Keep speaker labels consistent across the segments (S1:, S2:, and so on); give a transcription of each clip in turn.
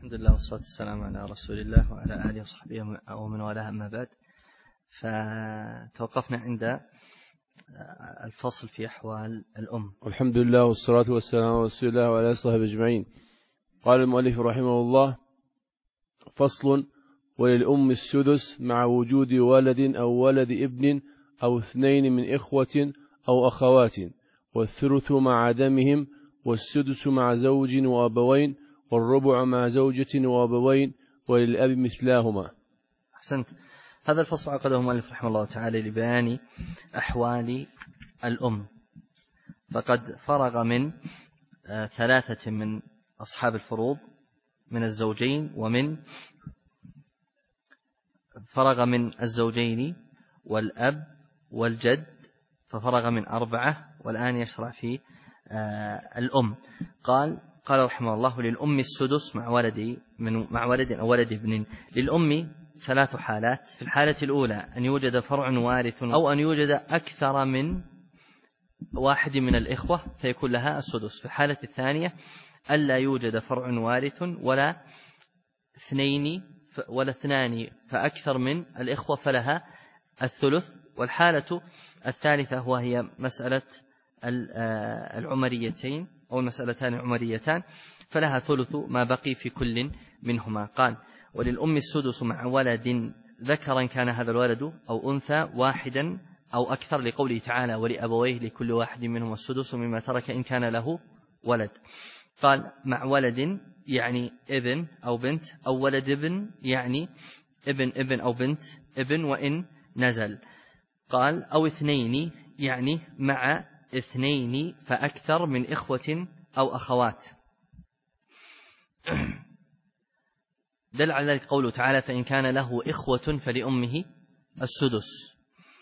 S1: الحمد لله والصلاة والسلام على رسول الله وعلى آله وصحبه ومن والاه، أما بعد. فتوقفنا عند الفصل في أحوال الأم.
S2: الحمد لله والصلاة والسلام على رسول الله وعلى آله وصحبه أجمعين. قال المؤلف رحمه الله: فصل: وللأم السدس مع وجود ولد أو ولد ابن أو اثنين من إخوة أو أخوات، والثلث مع عدمهم، والسدس مع زوج وأبوين، والربع مع زوجة وأبوين، وللأب مثلاهما.
S1: أحسنت. هذا الفصل عقده المؤلف رحمه الله تعالى لبيان أحوال الأم، فقد فرغ من ثلاثة من أصحاب الفروض من الزوجين، ومن فرغ من الزوجين والأب والجد، ففرغ من 4، والآن يشرع في الأم. قال رحمه الله: للأم السدس مع ولد أو ولد ابن. للأم 3 حالات. في الحالة الأولى أن يوجد فرع وارث، أو أن يوجد أكثر من واحد من الإخوة فيكون لها السدس. في الحالة الثانية ألا يوجد فرع وارث ولا اثنان فأكثر من الإخوة فلها الثلث. والحالة الثالثة وهي مسألة العمريتين أو المسألتان العمريتان، فلها ثلث ما بقي في كل منهما. قال: وللأم السدس مع ولد ذكرا كان هذا الولد أو أنثى، واحدا أو أكثر، لقوله تعالى: ولأبويه لكل واحد منهم السدس مما ترك إن كان له ولد. قال: مع ولد يعني ابن أو بنت، أو ولد ابن يعني ابن أو بنت ابن وإن نزل. قال: أو اثنين يعني مع 2 فأكثر من إخوة أو أخوات. دل على ذلك قوله تعالى: فإن كان له إخوة فلأمه السدس.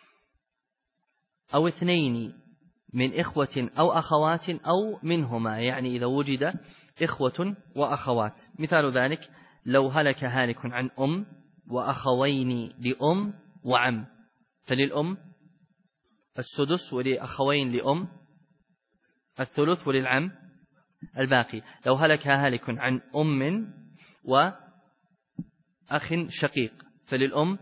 S1: أو 2 من إخوة أو أخوات أو منهما، يعني إذا وجد إخوة وأخوات. مثال ذلك: لو هلك هالك عن أم وأخوين لأم وعم، فللأم السدس، ولأخوين لأم الثلث، وللعم الباقي. لو هلك هالك عن أم وأخ شقيق فللأم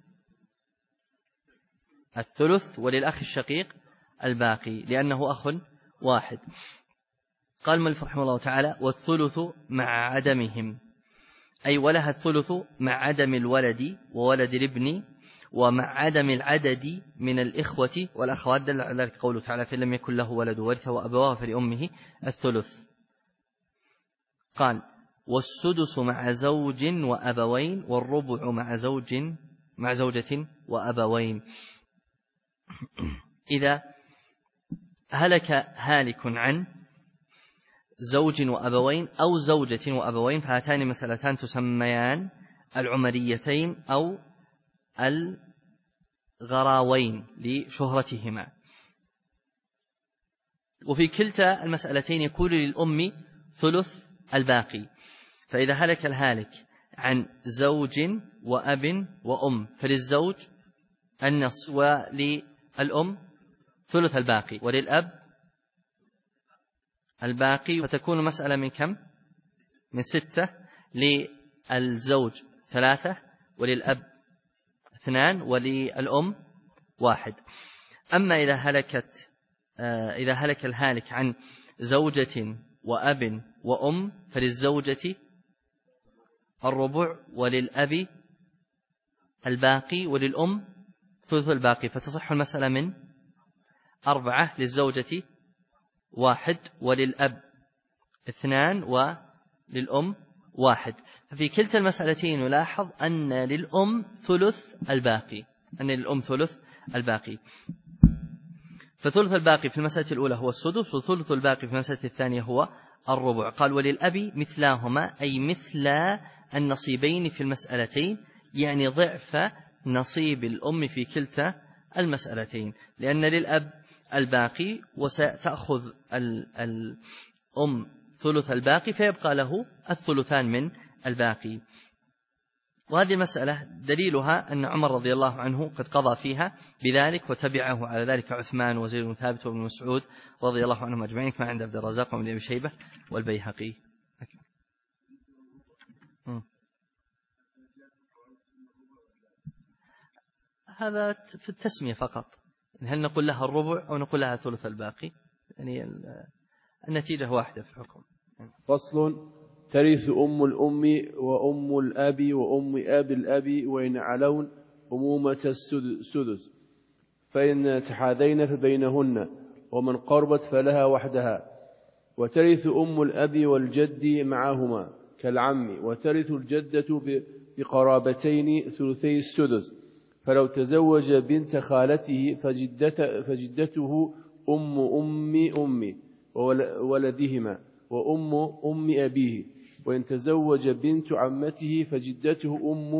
S1: الثلث، وللأخ الشقيق الباقي، لأنه أخ واحد. قال المؤلف رحمه الله تعالى: والثلث مع عدمهم، أي ولها الثلث مع عدم الولد وولد الابن، ومع عدم العدد من الإخوة والأخوات. دل على ذلك قوله تعالى: فإن لم يكن له ولد ورثه أبواه فلأمه الثلث. قال: والسدس مع زوج وأبوين، والربع مع زوجة وأبوين. إذا هلك هالك عن زوج وأبوين أو زوجة وأبوين، فهاتان مسألتان تسميان العمريتين أو الغراوين لشهرتهما. وفي كلتا المسألتين يكون للأم ثلث الباقي. فإذا هلك الهالك عن زوج وأب وأم فللزوج النصف، وللأم ثلث الباقي، وللأب الباقي. فتكون مسألة من كم؟ من 6. للزوج 3، وللأب 2، وللأم 1. أما إذا هلك الهالك عن زوجة وأب وأم فللزوجة الربع، وللأب الباقي، وللأم ثلث الباقي. فتصح المسألة من 4: للزوجة 1، وللأب 2، وللأم 1. ففي كلتا المسألتين نلاحظ أن للأم ثلث الباقي. فثلث الباقي في المسألة الأولى هو السدس، وثلث الباقي في المسألة الثانية هو الربع. قال: وللأب مثلاهما، أي مثل النصيبين في المسألتين، يعني ضعف نصيب الأم في كلتا المسألتين، لأن للأب الباقي وستأخذ الأم ثلث الباقي، فيبقى له الثلثان من الباقي. وهذه المسألة دليلها أن عمر رضي الله عنه قد قضى فيها بذلك، وتبعه على ذلك عثمان وزيد بن ثابت وابن مسعود رضي الله عنهم أجمعين، كما عند عبد الرزاق وابن أبي شيبة والبيهقي. هذا في التسمية فقط، هل نقول لها الربع أو نقول لها ثلث الباقي، يعني النتيجة واحدة في الحكم.
S2: فصل: ترث أم الأم وأم الأب وأم أب الأب وإن علون أمومة السدس، فإن تحاذين فبينهن، ومن قربت فلها وحدها. وترث أم الأب والجد معهما كالعم. وترث الجدة بقرابتين ثلثي السدس، فلو تزوج بنت خالته فجدته أم ولدهما وأم أبيه. وإن تزوج بنت عمته فجدته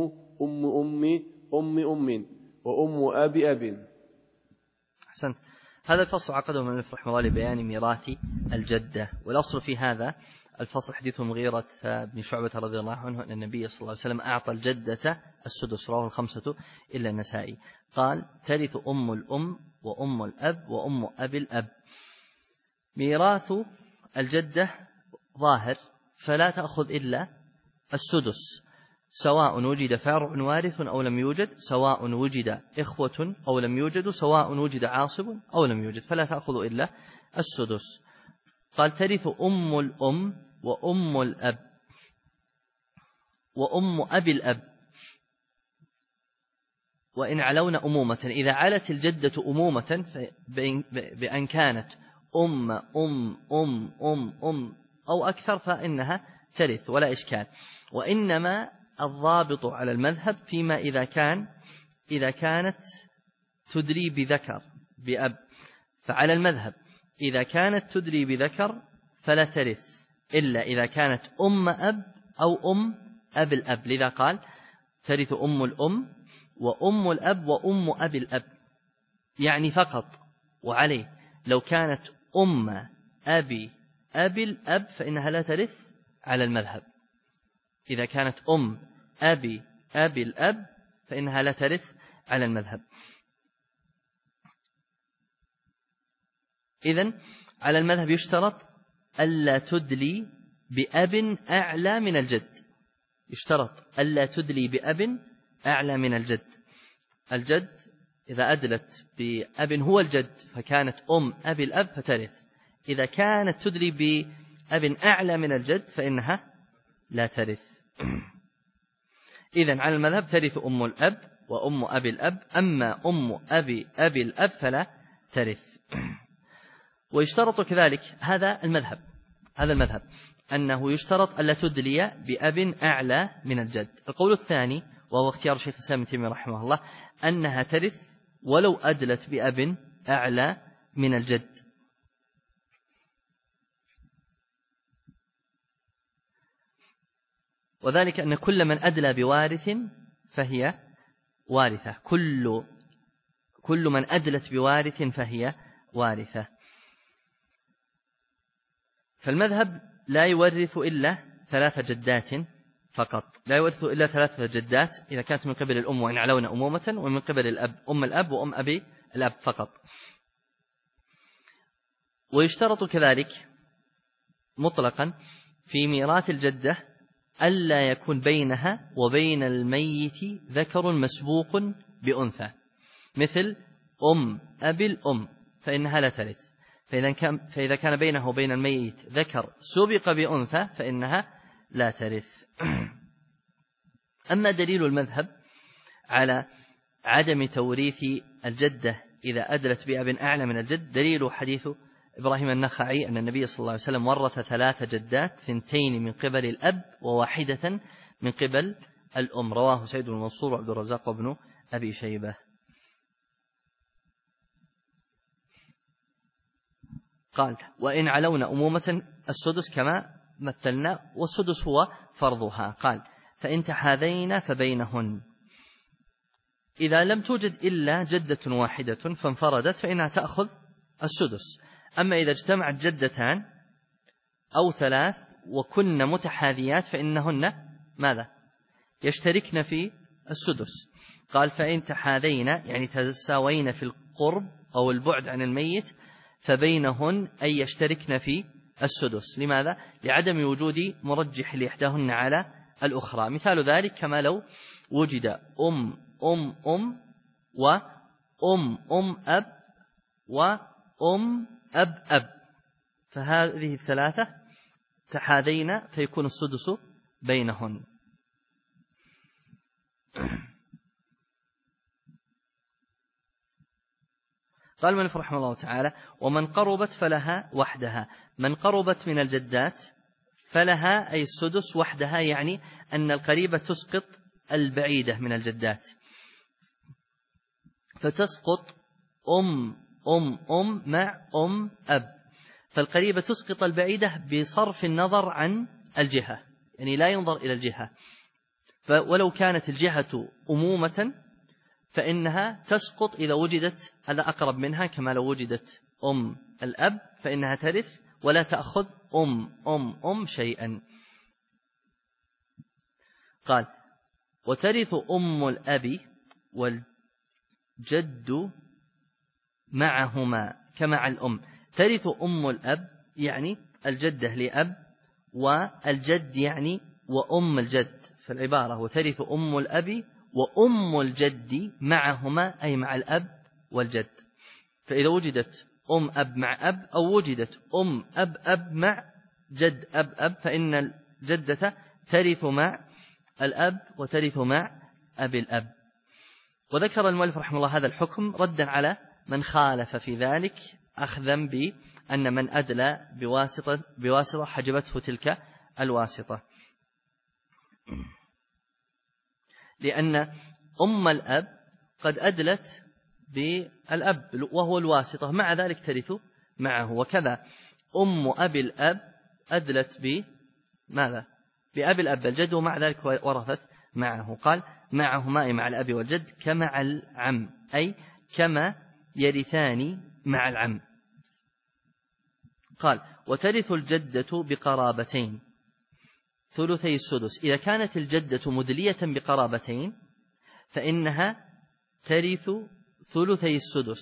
S2: أم وأم أب.
S1: أحسنت. هذا الفصل عقده من رحمه الله لبيان ميراث الجدة. والأصل في هذا الفصل حديث المغيرة بن شعبة رضي الله عنه أن النبي صلى الله عليه وسلم أعطى الجدة السدس، رواه الخمسة إلا النسائي. قال: ترث أم الأم وأم الأب وأم أب الأب. ميراث الجدة ظاهر، فلا تأخذ إلا السدس، سواء وجد فرع وارث أو لم يوجد، سواء وجد إخوة أو لم يوجدوا، سواء وجد عاصب أو لم يوجد، فلا تأخذ إلا السدس. قال: ترث أم الأم وأم الأب وأم أبي الأب وإن علون أمومة. إذا علت الجدة أمومة بأن كانت أم أم أم أم أم أو أكثر فإنها ترث ولا إشكال. وإنما الضابط على المذهب فيما إذا كانت تدري بذكر بأب، فعلى المذهب إذا كانت تدري بذكر فلا ترث إلا إذا كانت أم أب أو أم أب الأب. لذا قال: ترث أم الأم وأم الأب وأم أب الأب، يعني فقط. وعليه لو كانت أم أبي أبي الأب فإنها لا ترث على المذهب. إذا كانت أم أبي أبي الأب فإنها لا ترث على المذهب. إذن على المذهب يشترط ألا تدلي بأب أعلى من الجد، يشترط ألا تدلي بأب أعلى من الجد. الجد إذا أدلت بأب هو الجد فكانت أم أبي الأب فترث، إذا كانت تدلي بأب أعلى من الجد فإنها لا ترث. إذن على المذهب ترث أم الأب وأم أبي الأب، أما أم أبي أبي الأب فلا ترث. ويشترط كذلك هذا المذهب أنه يشترط ألا تدلي بأب أعلى من الجد. القول الثاني وهو اختيار شيخ الإسلام ابن تيمية رحمه الله أنها ترث ولو أدلت بأب أعلى من الجد. وذلك أن كل من أدلى بوارث فهي وارثة، كل من أدلت بوارث فهي وارثة. فالمذهب لا يورث إلا 3 جدات فقط، لا يورث إلا 3 جدات إذا كانت من قبل الأم وإن علون أمومة، ومن قبل الأب أم الأب وأم أبي الأب فقط. ويشترط كذلك مطلقا في ميراث الجدة ألا يكون بينها وبين الميت ذكر مسبوق بأنثى، مثل أم أبي الأم فإنها لا ترث، فإذا كان بينه وبين الميت ذكر سبق بأنثى فإنها لا ترث. أما دليل المذهب على عدم توريث الجدة إذا أدلت بأب أعلى من الجد دليل حديث إبراهيم النخعي أن النبي صلى الله عليه وسلم ورث 3 جدات، 2 من قبل الأب و1 من قبل الأم، رواه سعيد بن منصور وعبد الرزاق وابن أبي شيبة. قال: وإن علون أمومة السدس كما مثلنا، والسدس هو فرضها. قال: فإن تحاذين فبينهن. إذا لم توجد إلا جدة واحدة فانفردت فإنها تأخذ السدس. أما إذا اجتمعت جدتان أو 3 وكن متحاذيات فإنهن ماذا؟ يشتركن في السدس. قال: فإن تحاذين يعني تساوين في القرب أو البعد عن الميت فبينهن أي يشتركن في السدس. لماذا؟ لعدم وجود مرجح لإحداهن على الأخرى. مثال ذلك كما لو وجد أم وأم أب وأم أب، فهذه الثلاثة تحاذين فيكون السدس بينهن. قال المؤلف رحمه الله تعالى: ومن قربت فلها وحدها. من قربت من الجدات فلها أي السدس وحدها، يعني أن القريبة تسقط البعيدة من الجدات، فتسقط أم مع أم أب، فالقريبة تسقط البعيدة بصرف النظر عن الجهة، يعني لا ينظر إلى الجهة، ولو كانت الجهة أمومة فإنها تسقط إذا وجدت الأقرب منها، كما لو وجدت أم الأب فإنها ترث ولا تأخذ أم شيئا. قال: وترث أم الأب والجد معهما كمع الأم. ترث أم الأب يعني الجدة لأب، والجد يعني وأم الجد، فالعبارة وترث أم الأب وأم الجد معهما أي مع الأب والجد. فإذا وجدت أم أب مع أب أو وجدت أم أب مع جد أب فإن الجدة ترث مع الأب وترث مع أبي الأب. وذكر المؤلف رحمه الله هذا الحكم ردا على من خالف في ذلك، أخذا بأن من أدلى بواسطة حجبته تلك الواسطة، لأن أم الأب قد أدلت بالأب وهو الواسطة، مع ذلك ترث معه. وكذا أم أبي الأب أدلت بماذا؟ بأبي الأب الجد، ومع ذلك ورثت معه. قال: معهما أي مع الأب والجد كمع العم، أي كما يرثان مع العم. قال: وترث الجدة بقرابتين ثلثي السدس. إذا كانت الجدة مدلية بقرابتين فإنها ترث ثلثي السدس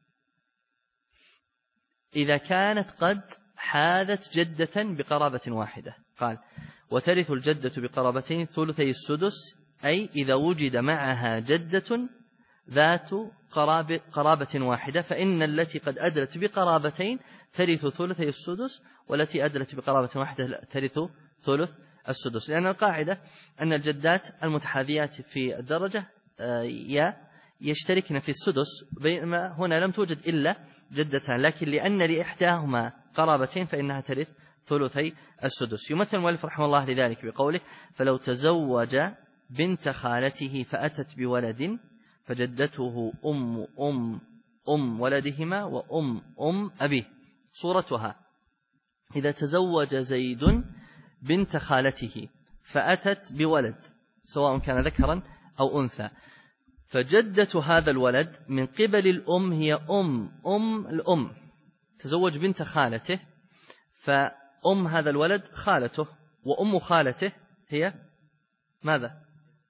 S1: إذا كانت قد حاذت جدة بقرابة واحدة. قال: وترث الجدة بقرابتين ثلثي السدس، أي إذا وجد معها جدة ذات قرابة واحدة، فإن التي قد أدلت بقرابتين ترث ثلثي السدس، والتي أدلت بقرابة واحدة ترث ثلث السدس، لأن القاعدة أن الجدات المتحاذيات في الدرجة يشتركن في السدس، بينما هنا لم توجد إلا جدتان، لكن لأن لإحداهما قرابتين فإنها ترث ثلثي السدس. يمثل المؤلف رحمه الله لذلك بقوله: فلو تزوج بنت خالته فأتت بولد فجدته أم ولدهما وأم أبيه. صورتها: إذا تزوج زيد بنت خالته فأتت بولد سواء كان ذكرا أو أنثى، فجدة هذا الولد من قبل الأم هي أم الأم. تزوج بنت خالته، فأم هذا الولد خالته، وأم خالته هي ماذا؟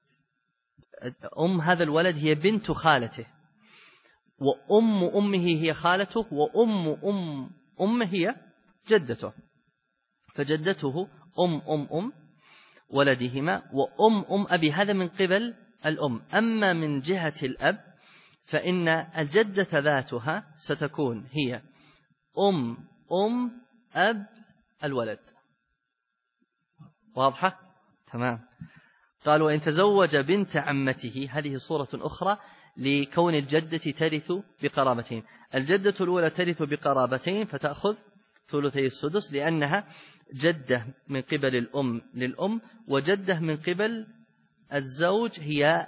S1: أم هذا الولد هي بنت خالته، وأم أمه هي خالته، وأم أمه هي جدته، فجدته أم ولدهما وأم أبي. هذا من قبل الأم. أما من جهة الأب فإن الجدة ذاتها ستكون هي أم أب الولد. واضحة؟ تمام. قال: وإن تزوج بنت عمته. هذه صورة أخرى لكون الجدة ترث بقرابتين. الجدة الأولى ترث بقرابتين فتأخذ ثلثي السدس، لأنها جدة من قبل الأم للأم، وجدة من قبل الزوج هي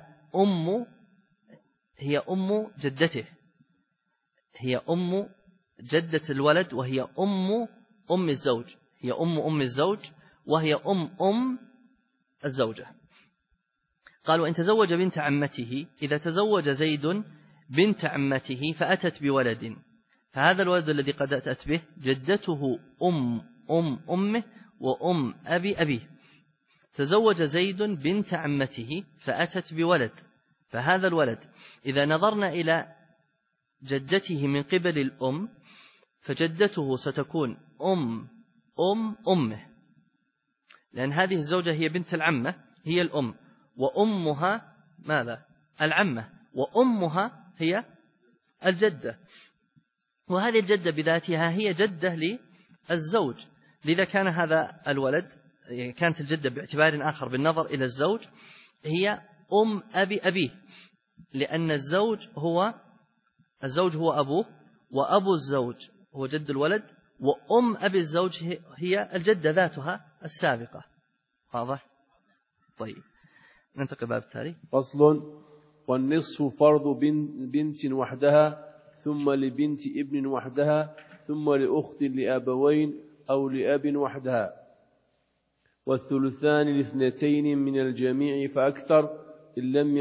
S1: أم جدته، هي أم جدة الولد، وهي أم الزوج، هي أم الزوج، وهي أم الزوجة. قال: وإن تزوج بنت عمته. إذا تزوج زيد بنت عمته فأتت بولد، فهذا الولد الذي قد أتت به جدته أمه وأم أبيه. تزوج زيد بنت عمته فأتت بولد، فهذا الولد إذا نظرنا إلى جدته من قبل الأم فجدته ستكون أمه، لأن هذه الزوجة هي بنت العمة، هي الأم، وأمها ماذا؟ العمة، وأمها هي الجدة، وهذه الجدة بذاتها هي جدة للزوج. لذا كان هذا الولد، كانت الجدة باعتبار آخر بالنظر إلى الزوج هي أم أبيه، لأن الزوج هو أبوه، وأبو الزوج هو جد الولد، وأم أبي الزوج هي الجدة ذاتها السابقة. واضح؟ طيب ننتقل باب التالي.
S2: فصل. والنصف فرض بنت وحدها، ثم لبنت ابن وحدها، ثم لأخت لأبوين أو لأب وحدها، والثلثان لاثنتين من الجميع فأكثر إن لم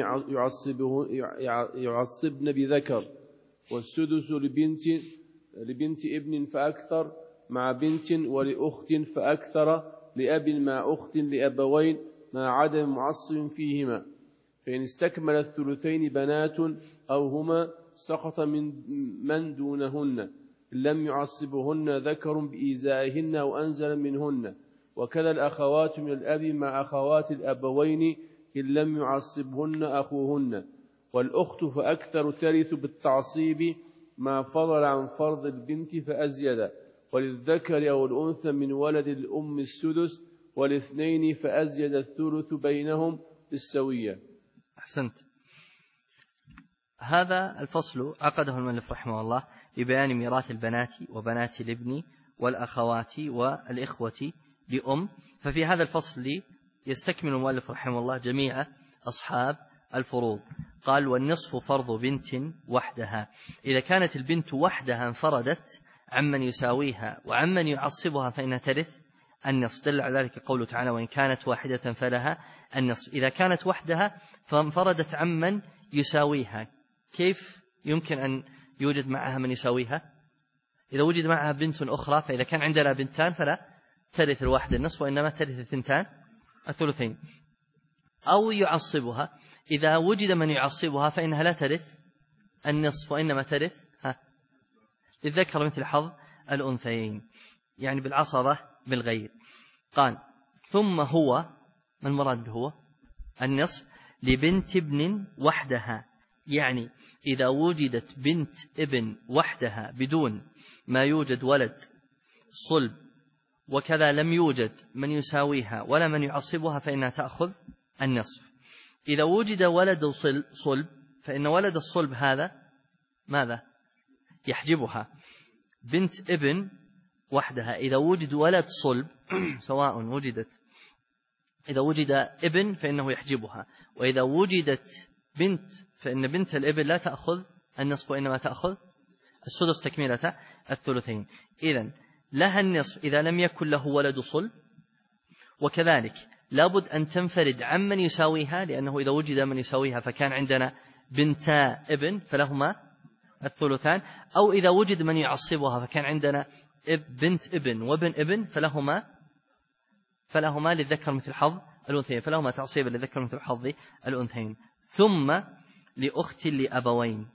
S2: يعصبن بذكر، والسدس لبنت ابن فأكثر مع بنت، ولأخت فأكثر لأب مع أخت لأبوين مع عدم معصب فيهما. فإن استكمل الثلثين بنات أو هما سقط من دونهن إن لم يعصبهن ذكر بإيزائهن أو أنزل منهن. وكذا الأخوات من الأب مع أخوات الأبوين إن لم يعصبهن أخوهن. والأخت فأكثر ترث بالتعصيب ما فضل عن فرض البنت فأزيد. وللذكر أو الأنثى من ولد الأم السدس، والاثنين فأزيد الثلث بينهم بالسوية.
S1: أحسنت. هذا الفصل عقده المؤلف رحمه الله لبيان ميراث البنات وبنات الابن والأخوات والإخوة لأم. ففي هذا الفصل يستكمل المؤلف رحمه الله جميع أصحاب الفروض. قال: والنصف فرض بنت وحدها. إذا كانت البنت وحدها انفردت عمن يساويها وعمن يعصبها فإنها ترث النصف. دل على ذلك قوله تعالى: وإن كانت واحدة فلها النصف. إذا كانت وحدها فانفردت عمن يساويها، كيف يمكن أن يوجد معها من يساويها؟ إذا وجد معها بنت أخرى، فإذا كان عندنا بنتان فلا ترث الواحدة النصف، وإنما ترث الثنتان الثلثين. أو يعصبها، إذا وجد من يعصبها فإنها لا ترث النصف، وإنما ترث للذكر مثل حظ الأنثيين، يعني بالعصبة بالغير. قال: ثم هو، ما المراد به؟ النصف لبنت ابن وحدها، يعني إذا وجدت بنت ابن وحدها بدون ما يوجد ولد صلب، وكذا لم يوجد من يساويها ولا من يعصبها، فإنها تأخذ النصف. إذا وجد ولد صلب فإن ولد الصلب هذا ماذا؟ يحجبها. بنت ابن وحدها إذا وجد ولد صلب سواء إذا وجد ابن فإنه يحجبها، وإذا وجدت بنت فإن بنت الابن لا تأخذ النصف، وإنما تأخذ السدس تكملة الثلثين. إذن لها النصف إذا لم يكن له ولد صلب، وكذلك لابد أن تنفرد عمن يساويها، لأنه إذا وجد من يساويها فكان عندنا بنتا ابن فلهما الثلثان، أو إذا وجد من يعصبها فكان عندنا بنت ابن وابن ابن فلهما للذكر مثل حظ الأنثيين، فلهما تعصيبا للذكر مثل حظ الأنثيين. ثم لأخت لأبوين.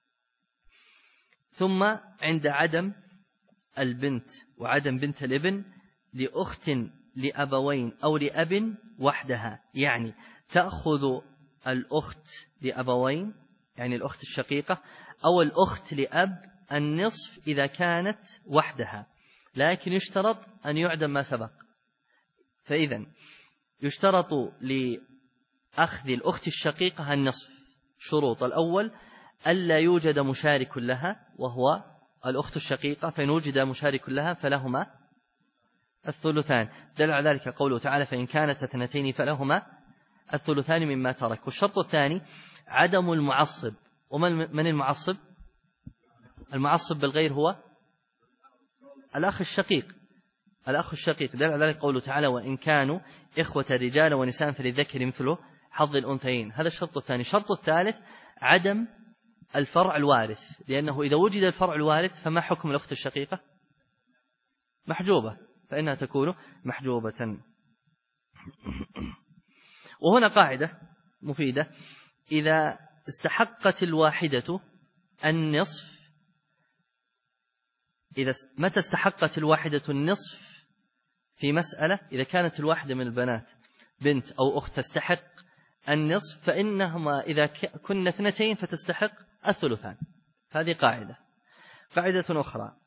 S1: ثم عند عدم البنت وعدم بنت الابن لأخت لأبوين أو لأب وحدها، يعني تأخذ الأخت لأبوين يعني الأخت الشقيقة أو الأخت لأب النصف إذا كانت وحدها، لكن يشترط أن يعدم ما سبق. فإذن يشترط لأخذ الأخت الشقيقة النصف شروط: الأول ألا يوجد مشارك لها وهو الأخت الشقيقة، فإن وجد مشارك لها فلهما الثلثان. دل على ذلك قوله تعالى: فإن كانت اثنتين فلهما الثلثان مما ترك. والشرط الثاني عدم المعصب. ومن المعصب؟ المعصب بالغير هو الأخ الشقيق. الأخ الشقيق دل على ذلك قوله تعالى: وإن كانوا إخوة رجال ونساء فللذكر مثله حظ الأنثيين. هذا الشرط الثاني. الشرط الثالث عدم الفرع الوارث، لأنه إذا وجد الفرع الوارث فما حكم الأخت الشقيقة؟ محجوبة، فإنها تكون محجوبة. وهنا قاعدة مفيدة: إذا استحقت الواحدة النصف، متى استحقت الواحدة النصف في مسألة؟ إذا كانت الواحدة من البنات بنت أو أخت تستحق النصف فإنهما إذا كن 2 فتستحق الثلثان. هذه قاعدة. قاعدة أخرى: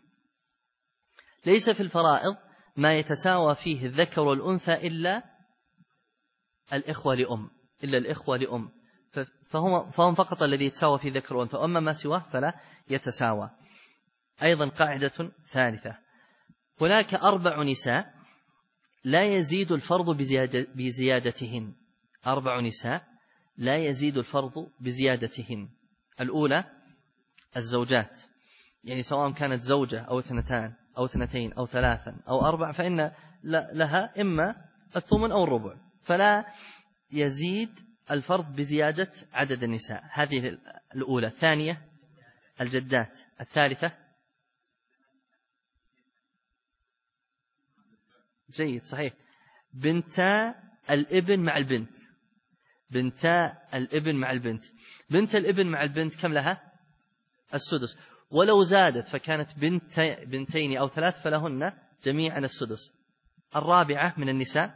S1: ليس في الفرائض ما يتساوى فيه الذكر والأنثى إلا الإخوة لأم فهم فقط الذي يتساوى فيه ذكر وأنثى، وأما ما سواه فلا يتساوى. أيضا قاعدة ثالثة: هناك 4 نساء لا يزيد الفرض بزيادتهن. 4 نساء لا يزيد الفرض بزيادتهن. الأولى الزوجات، يعني سواء كانت زوجة أو 2 أو 2 أو 3 أو 4 فإن لها إما الثمن أو الربع، فلا يزيد الفرض بزيادة عدد النساء. هذه الأولى. الثانية الجدات. الثالثة جيد صحيح بنتا الابن مع البنت. بنتا الابن مع البنت. بنت الابن مع البنت كم لها؟ السدس، ولو زادت فكانت 2 أو 3 فلهن جميعا السدس. الرابعة من النساء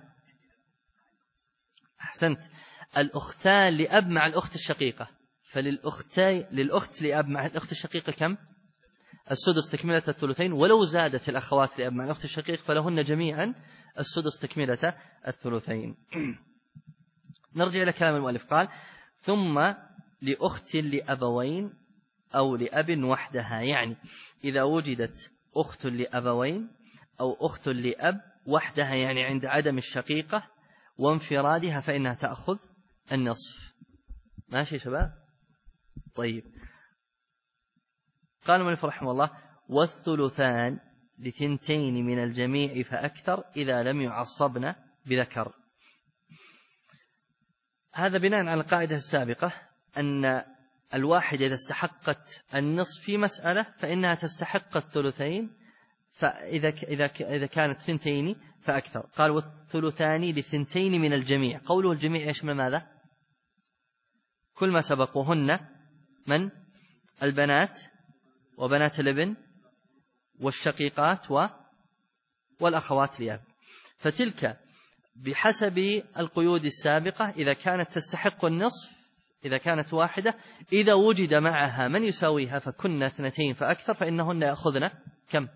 S1: أحسنت الأختان لأب مع الأخت الشقيقة، للأخت لأب مع الأخت الشقيقة كم؟ السدس تكملة الثلثين، ولو زادت الأخوات لأب مع الأخت الشقيق فلهن جميعا السدس تكملة الثلثين. نرجع إلى كلام المؤلف. قال: ثم لأخت لأبوين أو لأب وحدها، يعني إذا وجدت أخت لأبوين أو أخت لأب وحدها، يعني عند عدم الشقيقة وانفرادها، فإنها تأخذ النصف. ماشي يا شباب؟ طيب. قال المؤلف رحمه الله: والثلثان ل2 من الجميع فأكثر إذا لم يعصبن بذكر. هذا بناء على القاعدة السابقة أن الواحدة إذا استحقت النصف في مسألة فإنها تستحق الثلثين، فإذا كانت 2 فأكثر. قال: والثلثان ل2 من الجميع. قوله الجميع يشمل ماذا؟ كل ما سبق، وهن من؟ البنات وبنات الابن والشقيقات والأخوات لأب. فتلك بحسب القيود السابقة إذا كانت تستحق النصف، إذا كانت واحدة، إذا وجد معها من يساويها فكن 2 فأكثر فإنهن يأخذن كم؟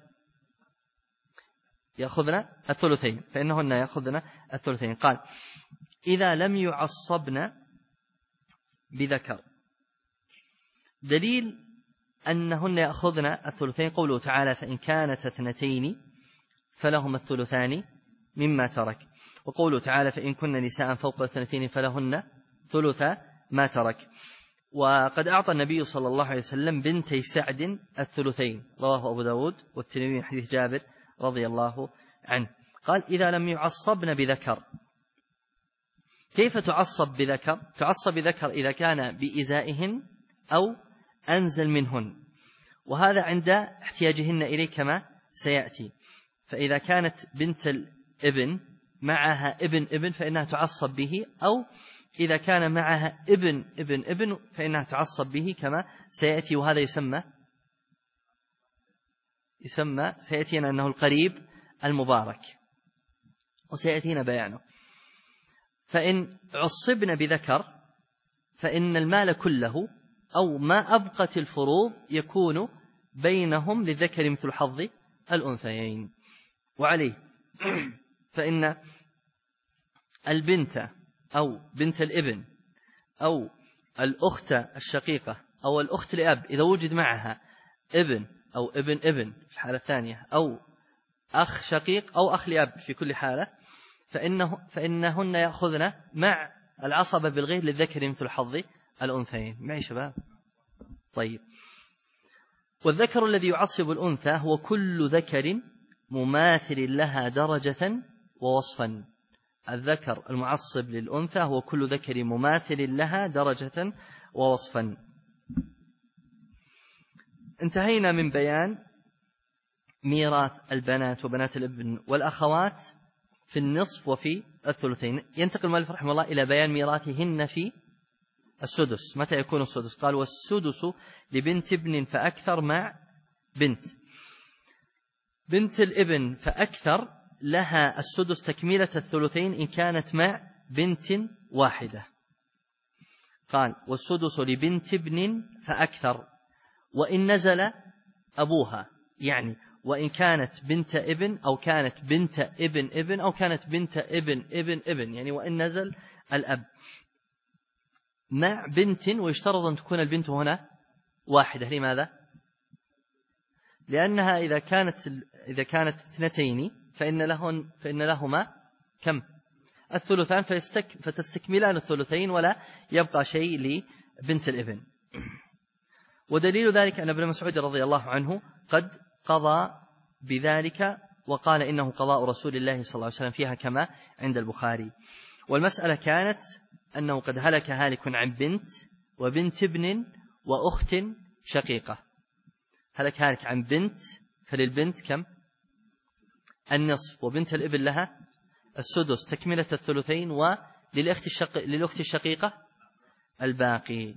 S1: يأخذن الثلثين. فإنهن يأخذن الثلثين. قال: إذا لم يعصبن بذكر. دليل أنهن يأخذن الثلثين قوله تعالى: فإن كانت 2 فلهم الثلثان مما ترك. وقوله تعالى: فإن كن نساء فوق 2 فلهن ثلث ما ترك. وقد أعطى النبي صلى الله عليه وسلم بنتي سعد الثلثين، رواه أبو داود والترمذي من حديث جابر رضي الله عنه. قال: إذا لم يعصبن بذكر. كيف تعصب بذكر؟ تعصب بذكر إذا كان بإزائهن أو أنزل منهن، وهذا عند احتياجهن إليه كما سيأتي. فإذا كانت بنت الابن معها ابن فإنها تعصب به، أو إذا كان معها ابن فإنها تعصب به كما سيأتي. وهذا يسمى سيأتينا أنه القريب المبارك، وسيأتينا بيانه. فإن عصبن بذكر فإن المال كله أو ما أبقت الفروض يكون بينهم للذكر مثل حظ الأنثيين. وعليه فإن البنت أو بنت الابن أو الأخت الشقيقة أو الأخت لأب إذا وجد معها ابن أو ابن في الحالة الثانية، أو أخ شقيق أو أخ لأب في كل حالة، فإنهن يأخذن مع العصبة بالغير للذكر مثل حظ الأنثيين. معي شباب؟ طيب. والذكر الذي يعصب الأنثى هو كل ذكر مماثل لها درجة ووصفا. الذكر المعصب للأنثى هو كل ذكر مماثل لها درجة ووصفا. انتهينا من بيان ميراث البنات وبنات الابن والأخوات في النصف وفي الثلثين. ينتقل المؤلف رحمه الله إلى بيان ميراثهن في السدس. متى يكون السدس؟ قال: والسدس لبنت ابن فأكثر مع بنت الابن فأكثر لها السدس تكملة الثلثين إن كانت مع بنت واحدة. قال والسدس لبنت ابن فأكثر وإن نزل أبوها، يعني وإن كانت بنت ابن أو كانت بنت ابن ابن أو كانت بنت ابن ابن ابن، يعني وإن نزل الأب مع بنت، ويشترط أن تكون البنت هنا واحدة. لماذا؟ لأنها إذا كانت اثنتين فإن لهما كم؟ الثلثان، فتستكملان الثلثين ولا يبقى شيء لبنت الابن. ودليل ذلك أن ابن مسعود رضي الله عنه قد قضى بذلك وقال إنه قضاء رسول الله صلى الله عليه وسلم فيها كما عند البخاري. والمسألة كانت أنه قد هلك هالك عن بنت وبنت ابن وأخت شقيقة. هلك هالك عن بنت، فللبنت كم؟ النصف، وبنت الابن لها السدس تكملة الثلثين، وللأخت الشقيقة الباقي.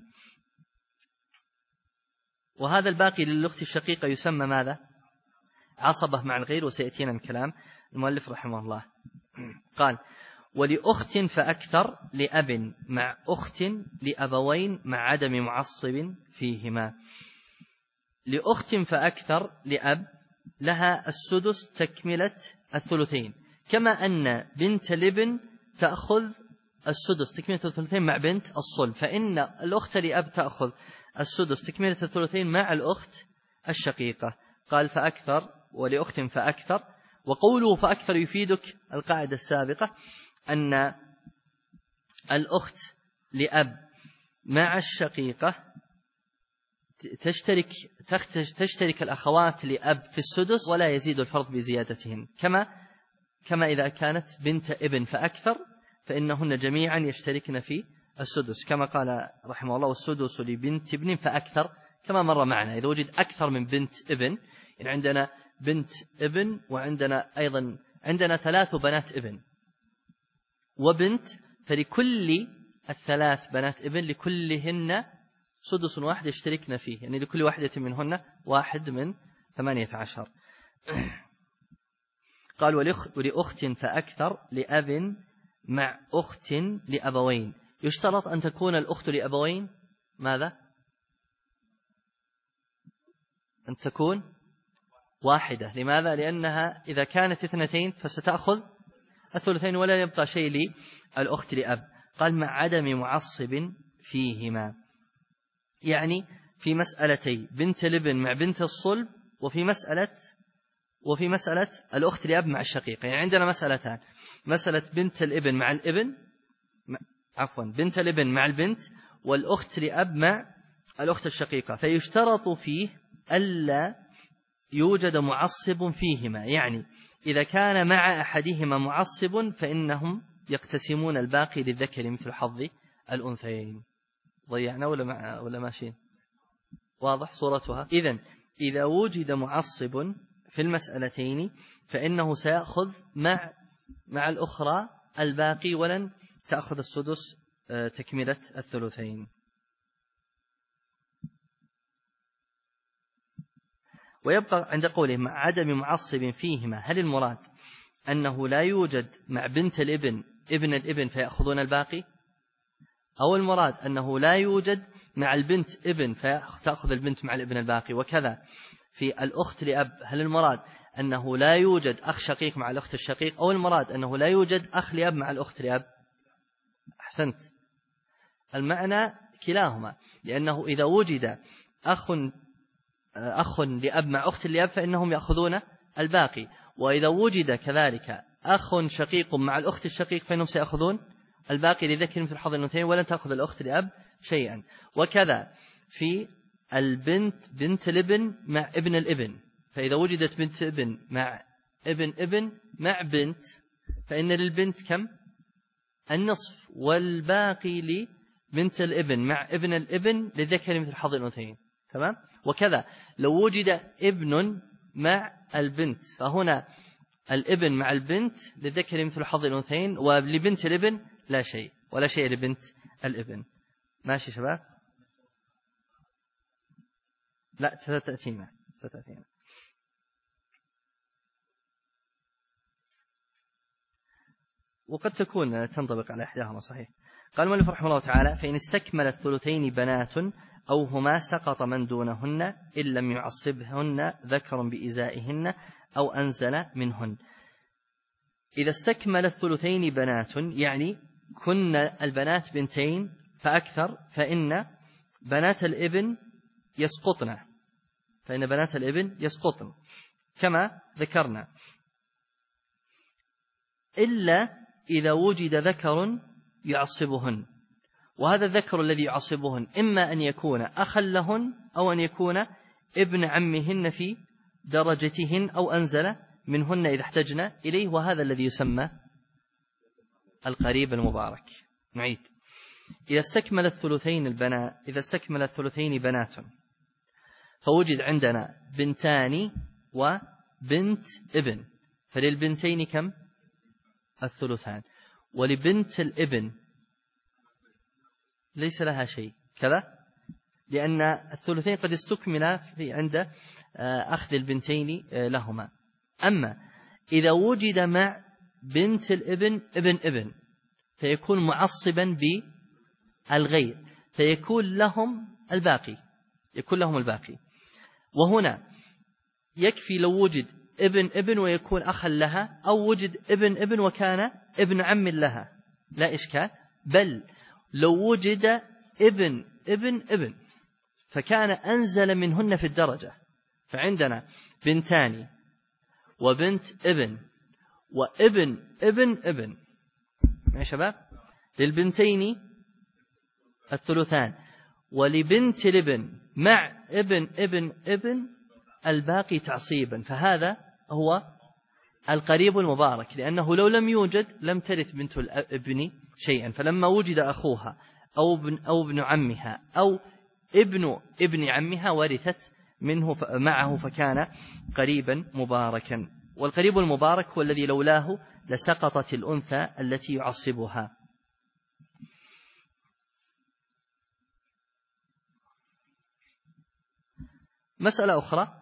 S1: وهذا الباقي للأخت الشقيقة يسمى ماذا؟ عصبة مع الغير، وسيأتينا من كلام المؤلف رحمه الله. قال ولأخت فأكثر لأب مع أخت لأبوين مع عدم معصب فيهما. لأخت فأكثر لأب لها السدس تكملة الثلثين، كما أن بنت الابن تأخذ السدس تكملة الثلثين مع بنت الصلب، فإن الأخت لأب تأخذ السدس تكملة الثلثين مع الأخت الشقيقة. قال فأكثر ولأخت فأكثر. وقوله فأكثر يفيدك القاعدة السابقة أن الأخت لأب مع الشقيقة تشترك الأخوات لأب في السدس ولا يزيد الفرض بزيادتهن، كما إذا كانت بنت ابن فأكثر فإنهن جميعا يشتركن في السدس، كما قال رحمه الله والسدس لبنت ابن فأكثر، كما مر معنا. إذا وجد أكثر من بنت ابن، يعني عندنا بنت ابن وعندنا أيضا عندنا 3 بنات ابن وبنت، فلكل الثلاث بنات ابن لكلهن سدس واحد يشتركن فيه، يعني لكل واحدة منهن 1 من 18. قال ولأخت فأكثر لأب مع أخت لأبوين. يشترط أن تكون الأخت لأبوين ماذا؟ أن تكون واحدة. لماذا؟ لأنها إذا كانت 2 فستأخذ الثلثين ولا يبقى شيء للأخت لأب. قال مع عدم معصب فيهما، يعني في مسألتي بنت الابن مع بنت الصلب، وفي مسألة الأخت لأب مع الشقيقة. يعني عندنا مسألتان: مسألة بنت الابن مع الابن، بنت الابن مع البنت، والأخت لأب مع الأخت الشقيقة. فيشترط فيه ألا يوجد معصب فيهما، يعني إذا كان مع أحدهما معصب فإنهم يقتسمون الباقي للذكر مثل حظ الأنثيين. ضيعنا ولا ماشيين؟ واضح صورتها؟ إذا وجد معصب في المسألتين فإنه سيأخذ مع الأخرى الباقي ولن تأخذ السدس تكملة الثلثين. ويبقى عند قوله مع عدم معصب فيهما، هل المراد أنه لا يوجد مع بنت الابن ابن الابن فيأخذون الباقي، أو المراد أنه لا يوجد مع البنت ابن فتأخذ البنت مع الابن الباقي؟ وكذا في الأخت لأب، هل المراد أنه لا يوجد أخ شقيق مع الأخت الشقيق، أو المراد أنه لا يوجد أخ لأب مع الأخت لأب؟ أحسنت، المعنى كلاهما، لأنه إذا وجد أخ لأب مع أخت لأب فإنهم يأخذون الباقي، وإذا وجد كذلك أخ شقيق مع الأخت الشقيق فإنهم سيأخذون الباقي لذكر مثل حظ الأنثيين ولن تأخذ الأخت لأب شيئا. وكذا في البنت بنت الابن مع ابن الابن، فإذا وجدت بنت ابن مع ابن مع بنت فإن للبنت كم؟ النصف، والباقي لبنت الابن مع ابن الابن لذكر مثل حظ الأنثيين. تمام؟ وكذا لو وجد ابن مع البنت فهنا الابن مع البنت لذكر مثل حظ الأنثيين، ولبنت الابن لا شيء، ولا شيء لبنت الابن. ماشي شباب؟ لا ستأتينا. وقد تكون تنطبق على إحداهما صحيح. قال المؤلف رحمه الله تعالى: فإن استكمل الثلثين بنات أو هما سقط من دونهن إن لم يعصبهن ذكر بإزائهن أو أنزل منهن. إذا استكمل الثلثين بنات يعني كن البنات بنتين فأكثر، فإن بنات الابن يسقطن كما ذكرنا، إلا إذا وجد ذكر يعصبهن، وهذا الذكر الذي يعصبهن إما أن يكون أخا لهن أو أن يكون ابن عمهن في درجتهن أو أنزل منهن إذا احتجنا إليه، وهذا الذي يسمى القريب المبارك. نعيد: إذا استكمل الثلثين بنات فوجد عندنا بنتان وبنت ابن، فللبنتين كم؟ الثلثان، ولبنت الابن ليس لها شيء كذا، لأن الثلثين قد استكملا في عند أخذ البنتين لهما. أما إذا وجد مع بنت الابن ابن فيكون معصبا بالغير، فيكون لهم الباقي. وهنا يكفي لو وجد ابن ويكون أخا لها، أو وجد ابن وكان ابن عم لها لا إشكال، بل لو وجد ابن فكان أنزل منهن في الدرجة، فعندنا بنتان وبنت ابن وابن يا شباب، للبنتين الثلثان، ولبنت الابن مع ابن الباقي تعصيبا، فهذا هو القريب المبارك، لأنه لو لم يوجد لم ترث بنت الابن شيئا، فلما وجد أخوها أو ابن عمها أو ابن عمها ورثت منه معه، فكان قريبا مباركا. والقريب المبارك هو الذي لولاه لسقطت الأنثى التي يعصبها. مسألة أخرى: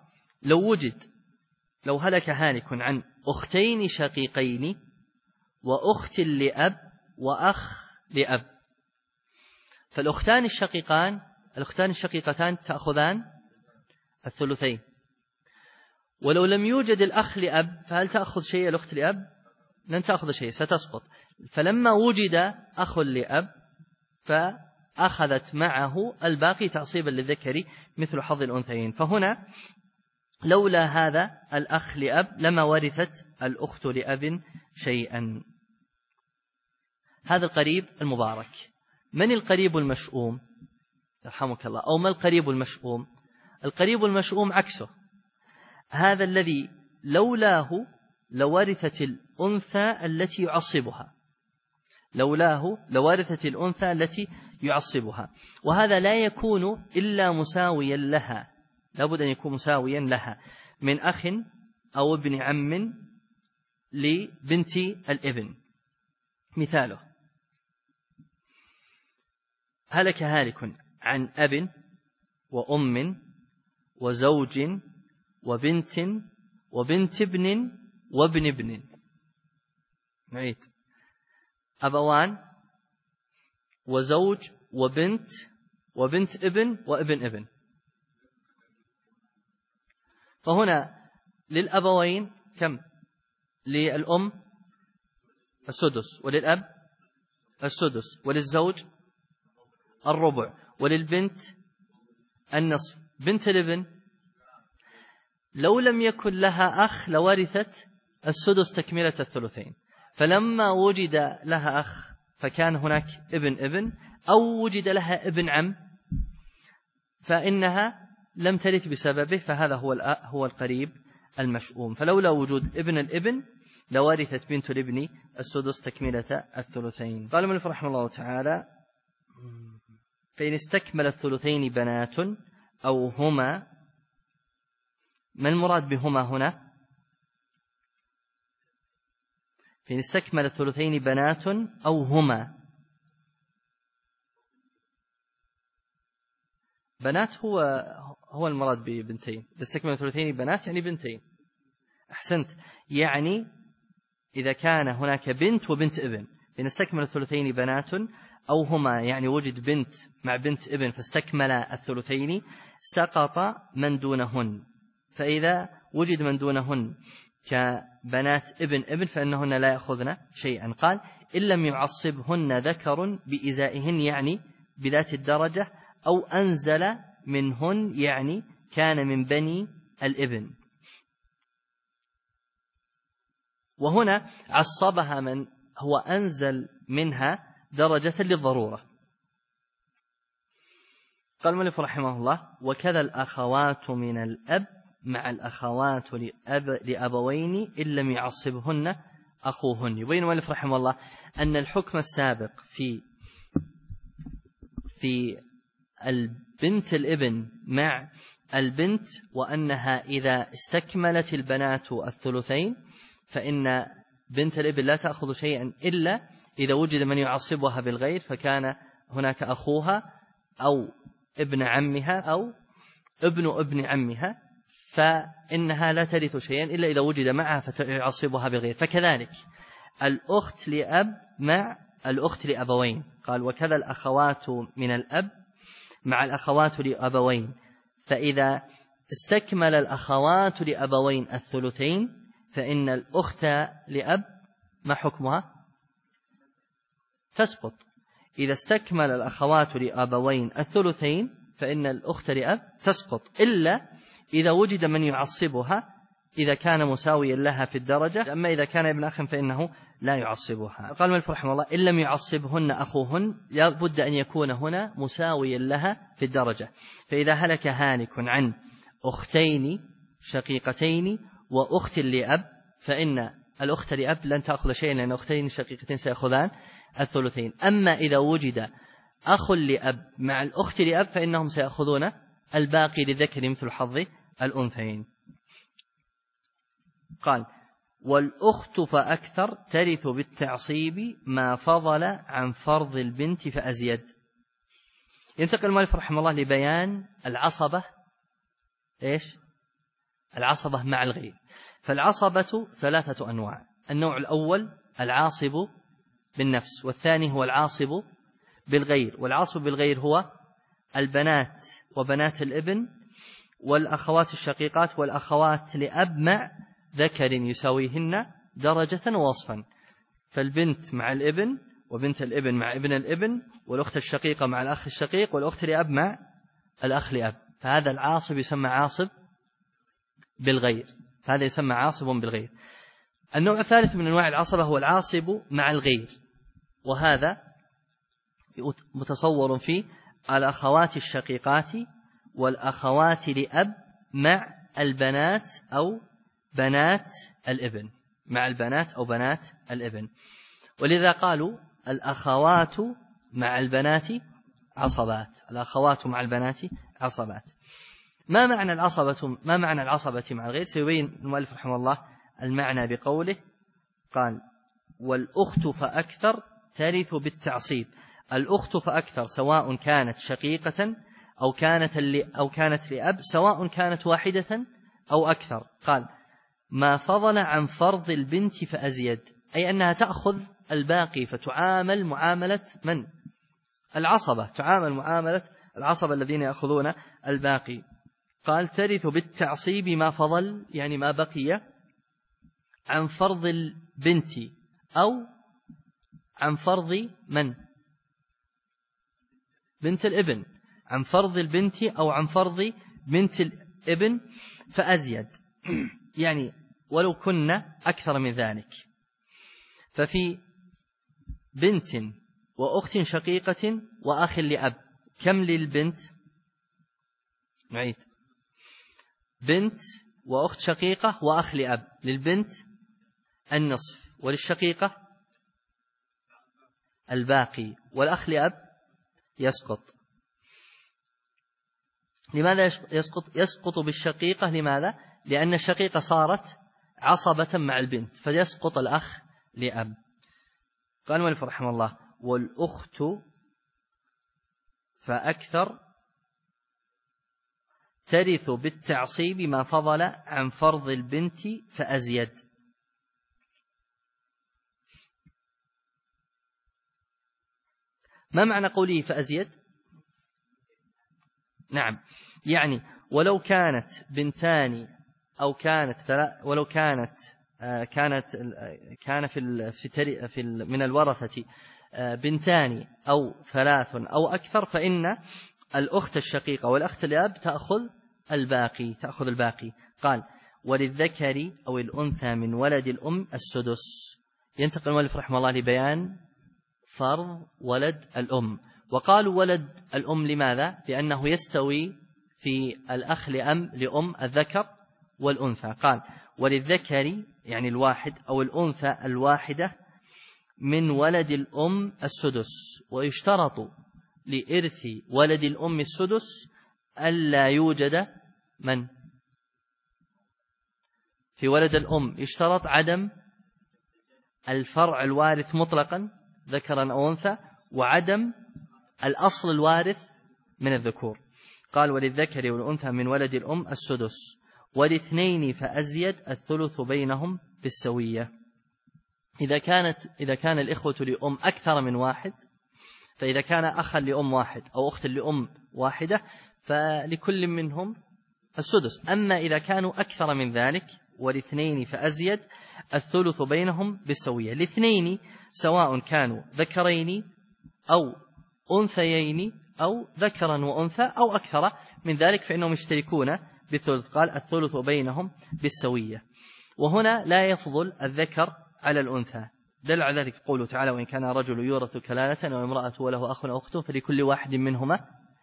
S1: لو هلك هالك عن أختين شقيقين وأخت لأب وأخ لأب، فالأختان الشقيقتان تأخذان الثلثين، ولو لم يوجد الأخ لأب فهل تأخذ شيء الأخت لأب؟ لن تأخذ شيء، ستسقط. فلما وجد أخ لأب فأخذت معه الباقي تعصيبا للذكر مثل حظ الأنثيين، فهنا لولا هذا الأخ لأب لما ورثت الأخت لأب شيئا. هذا القريب المبارك. من القريب المشؤوم؟ يرحمك الله. أو ما القريب المشؤوم؟ القريب المشؤوم عكسه، هذا الذي لولاه لورثت الأنثى التي يعصبها، وهذا لا يكون إلا مساويا لها، لابد أن يكون مساويا لها، من أخ أو ابن عم لبنت الابن. مثاله: هلك هالك عن أب وأم وزوج وبنت ابن وابن ابن. نعيد: أبوان وزوج وبنت ابن وابن ابن. فهنا للأبوين كم؟ للأم السدس، وللأب السدس، وللزوج الربع، وللبنت النصف. بنت الابن لو لم يكن لها أخ لورثت السدس تكملة الثلثين، فلما وجد لها أخ فكان هناك ابن أو وجد لها ابن عم فإنها لم ترث بسببه، فهذا هو القريب المشؤوم. فلولا وجود ابن الابن لورثت بنت الابن السدس تكملة الثلثين. قال المؤلف رحمه الله تعالى: فإن استكمل الثلثين بنات أو هما. ما المراد بهما هنا؟ فإن استكمل الثلثين بنات أو هما. بنات هو المراد ببنتين. استكمل الثلثين بنات يعني بنتين. أحسنت، يعني إذا كان هناك بنت وبنت ابن فنستكمل الثلثين بنات، أو هما يعني وجد بنت مع بنت ابن فاستكمل الثلثين، سقط من دونهن. فإذا وجد من دونهن كبنات ابن فإنهن لا يأخذن شيئا. قال إن لم يعصبهن ذكر بإزائهن يعني بذات الدرجة، أو أنزل منهن يعني كان من بني الابن. وهنا عصبها من هو أنزل منها درجة للضرورة. قال المؤلف رحمه الله وكذا الأخوات من الأب مع الأخوات لأبوين إن لم يعصبهن أخوهن. يبين المؤلف رحمه الله أن الحكم السابق في البنت الابن مع البنت، وأنها إذا استكملت البنات الثلثين فإن بنت الابن لا تأخذ شيئا إلا إذا وجد من يعصبها بالغير، فكان هناك أخوها أو ابن عمها أو ابن عمها، فإنها لا ترث شيئا إلا إذا وجد معها فيعصبها بالغير. فكذلك الأخت لأب مع الأخت لأبوين. قال وكذا الأخوات من الأب مع الأخوات لأبوين، فإذا استكمل الأخوات لأبوين الثلثين فإن الأخت لأب ما حكمها؟ تسقط. إذا استكمل الأخوات لأبوين الثلثين فإن الأخت لأب تسقط، إلا إذا وجد من يعصبها إذا كان مساويا لها في الدرجة. أما إذا كان ابن أخ فإنه لا يعصبها. قال المؤلف رحمه الله إن لم يعصبهن أخوهن، لابد أن يكون هنا مساويا لها في الدرجة. فإذا هلك هالك عن أختين شقيقتين وأخت لأب فإن الأخت لأب لن تأخذ شيئا، لأن أختين شقيقتين سيأخذان الثلثين. أما إذا وجد أخ لأب مع الأخت لأب فإنهم سيأخذون الباقي للذكر مثل حظ الأنثيين. قال والأخت فأكثر ترث بالتعصيب ما فضل عن فرض البنت فأزيد. ينتقل المؤلف رحمه الله لبيان العصبة. إيش؟ العصبة مع الغير. فالعصبة ثلاثة أنواع. النوع الأول العاصب بالنفس، والثاني هو العاصب بالغير. والعاصب بالغير هو البنات وبنات الابن والأخوات الشقيقات والأخوات لأب مع ذكر يساويهن درجة ووصفا. فالبنت مع الابن وبنت الابن مع ابن الابن والأخت الشقيقة مع الأخ الشقيق والأخت لأب مع الأخ لأب. فهذا العاصب يسمى عاصب بالغير، هذا يسمى عاصب بالغير. النوع الثالث من أنواع العصبة هو العاصب مع الغير، وهذا متصور في الأخوات الشقيقات والأخوات لأب مع البنات أو بنات الابن، مع البنات أو بنات الابن. ولذا قالوا الأخوات مع البنات عصبات، الأخوات مع البنات عصبات. ما معنى العصبة مع الغير؟ سيبين المؤلف رحمه الله المعنى بقوله قال والأخت فأكثر ترث بالتعصيب. الأخت فأكثر سواء كانت شقيقة أو كانت لأب، سواء كانت واحدة أو أكثر. قال ما فضل عن فرض البنت فأزيد، أي أنها تأخذ الباقي فتعامل معاملة من؟ العصبة، تعامل معاملة العصبة الذين يأخذون الباقي. قال ترث بالتعصيب ما فضل يعني ما بقي عن فرض البنت أو عن فرض من؟ بنت الابن، عن فرض البنت أو عن فرض بنت الابن فأزيد، يعني ولو كنا أكثر من ذلك. ففي بنت وأخت شقيقة وأخ لأب كم للبنت؟ نعيد، بنت وأخت شقيقة وأخ لأب، للبنت النصف وللشقيقة الباقي والأخ لأب يسقط. لماذا يسقط؟ يسقط بالشقيقة. لماذا؟ لأن الشقيقة صارت عصبة مع البنت فيسقط الأخ لأب. قال المؤلف رحمه الله والأخت فأكثر ترث بالتعصيب ما فضل عن فرض البنت فأزيد. ما معنى قوله فأزيد؟ نعم، يعني ولو كانت بنتان أو ولو كان في من الورثة بنتان أو 3 أو أكثر، فإن الأخت الشقيقة والأخت الأب تأخذ الباقي. قال وللذكر أو الأنثى من ولد الأم السدس. ينتقل المؤلف رحمه الله لبيان فرض ولد الأم. وقالوا ولد الأم لماذا؟ لأنه يستوي في الأخ لأم الذكر والأنثى. قال وللذكر يعني الواحد أو الأنثى الواحدة من ولد الأم السدس. ويشترط لإرث ولد الأم السدس ألا يوجد من في ولد الأم، يشترط عدم الفرع الوارث مطلقا ذكرا أو أنثى، وعدم الأصل الوارث من الذكور. قال وللذكر والأنثى من ولد الأم السدس، والاثنين فأزيد الثلث بينهم بالسوية. إذا كان الإخوة لأم أكثر من واحد، فإذا كان أخا لأم واحد أو أخت لأم واحدة فلكل منهم السدس. أما إذا كانوا أكثر من ذلك والاثنين فأزيد الثلث بينهم بالسوية. الاثنين سواء كانوا ذكرين أو أنثيين أو ذكرا وأنثى أو أكثر من ذلك فإنهم يشتركون بالثلث. قال الثلث بينهم بالسوية. وهنا لا يفضل الذكر على الأنثى، دل على ذلك قوله تعالى وإن كان رجل يورث كلالة أو امرأة وله أخ أو أخت فلكل واحد منهما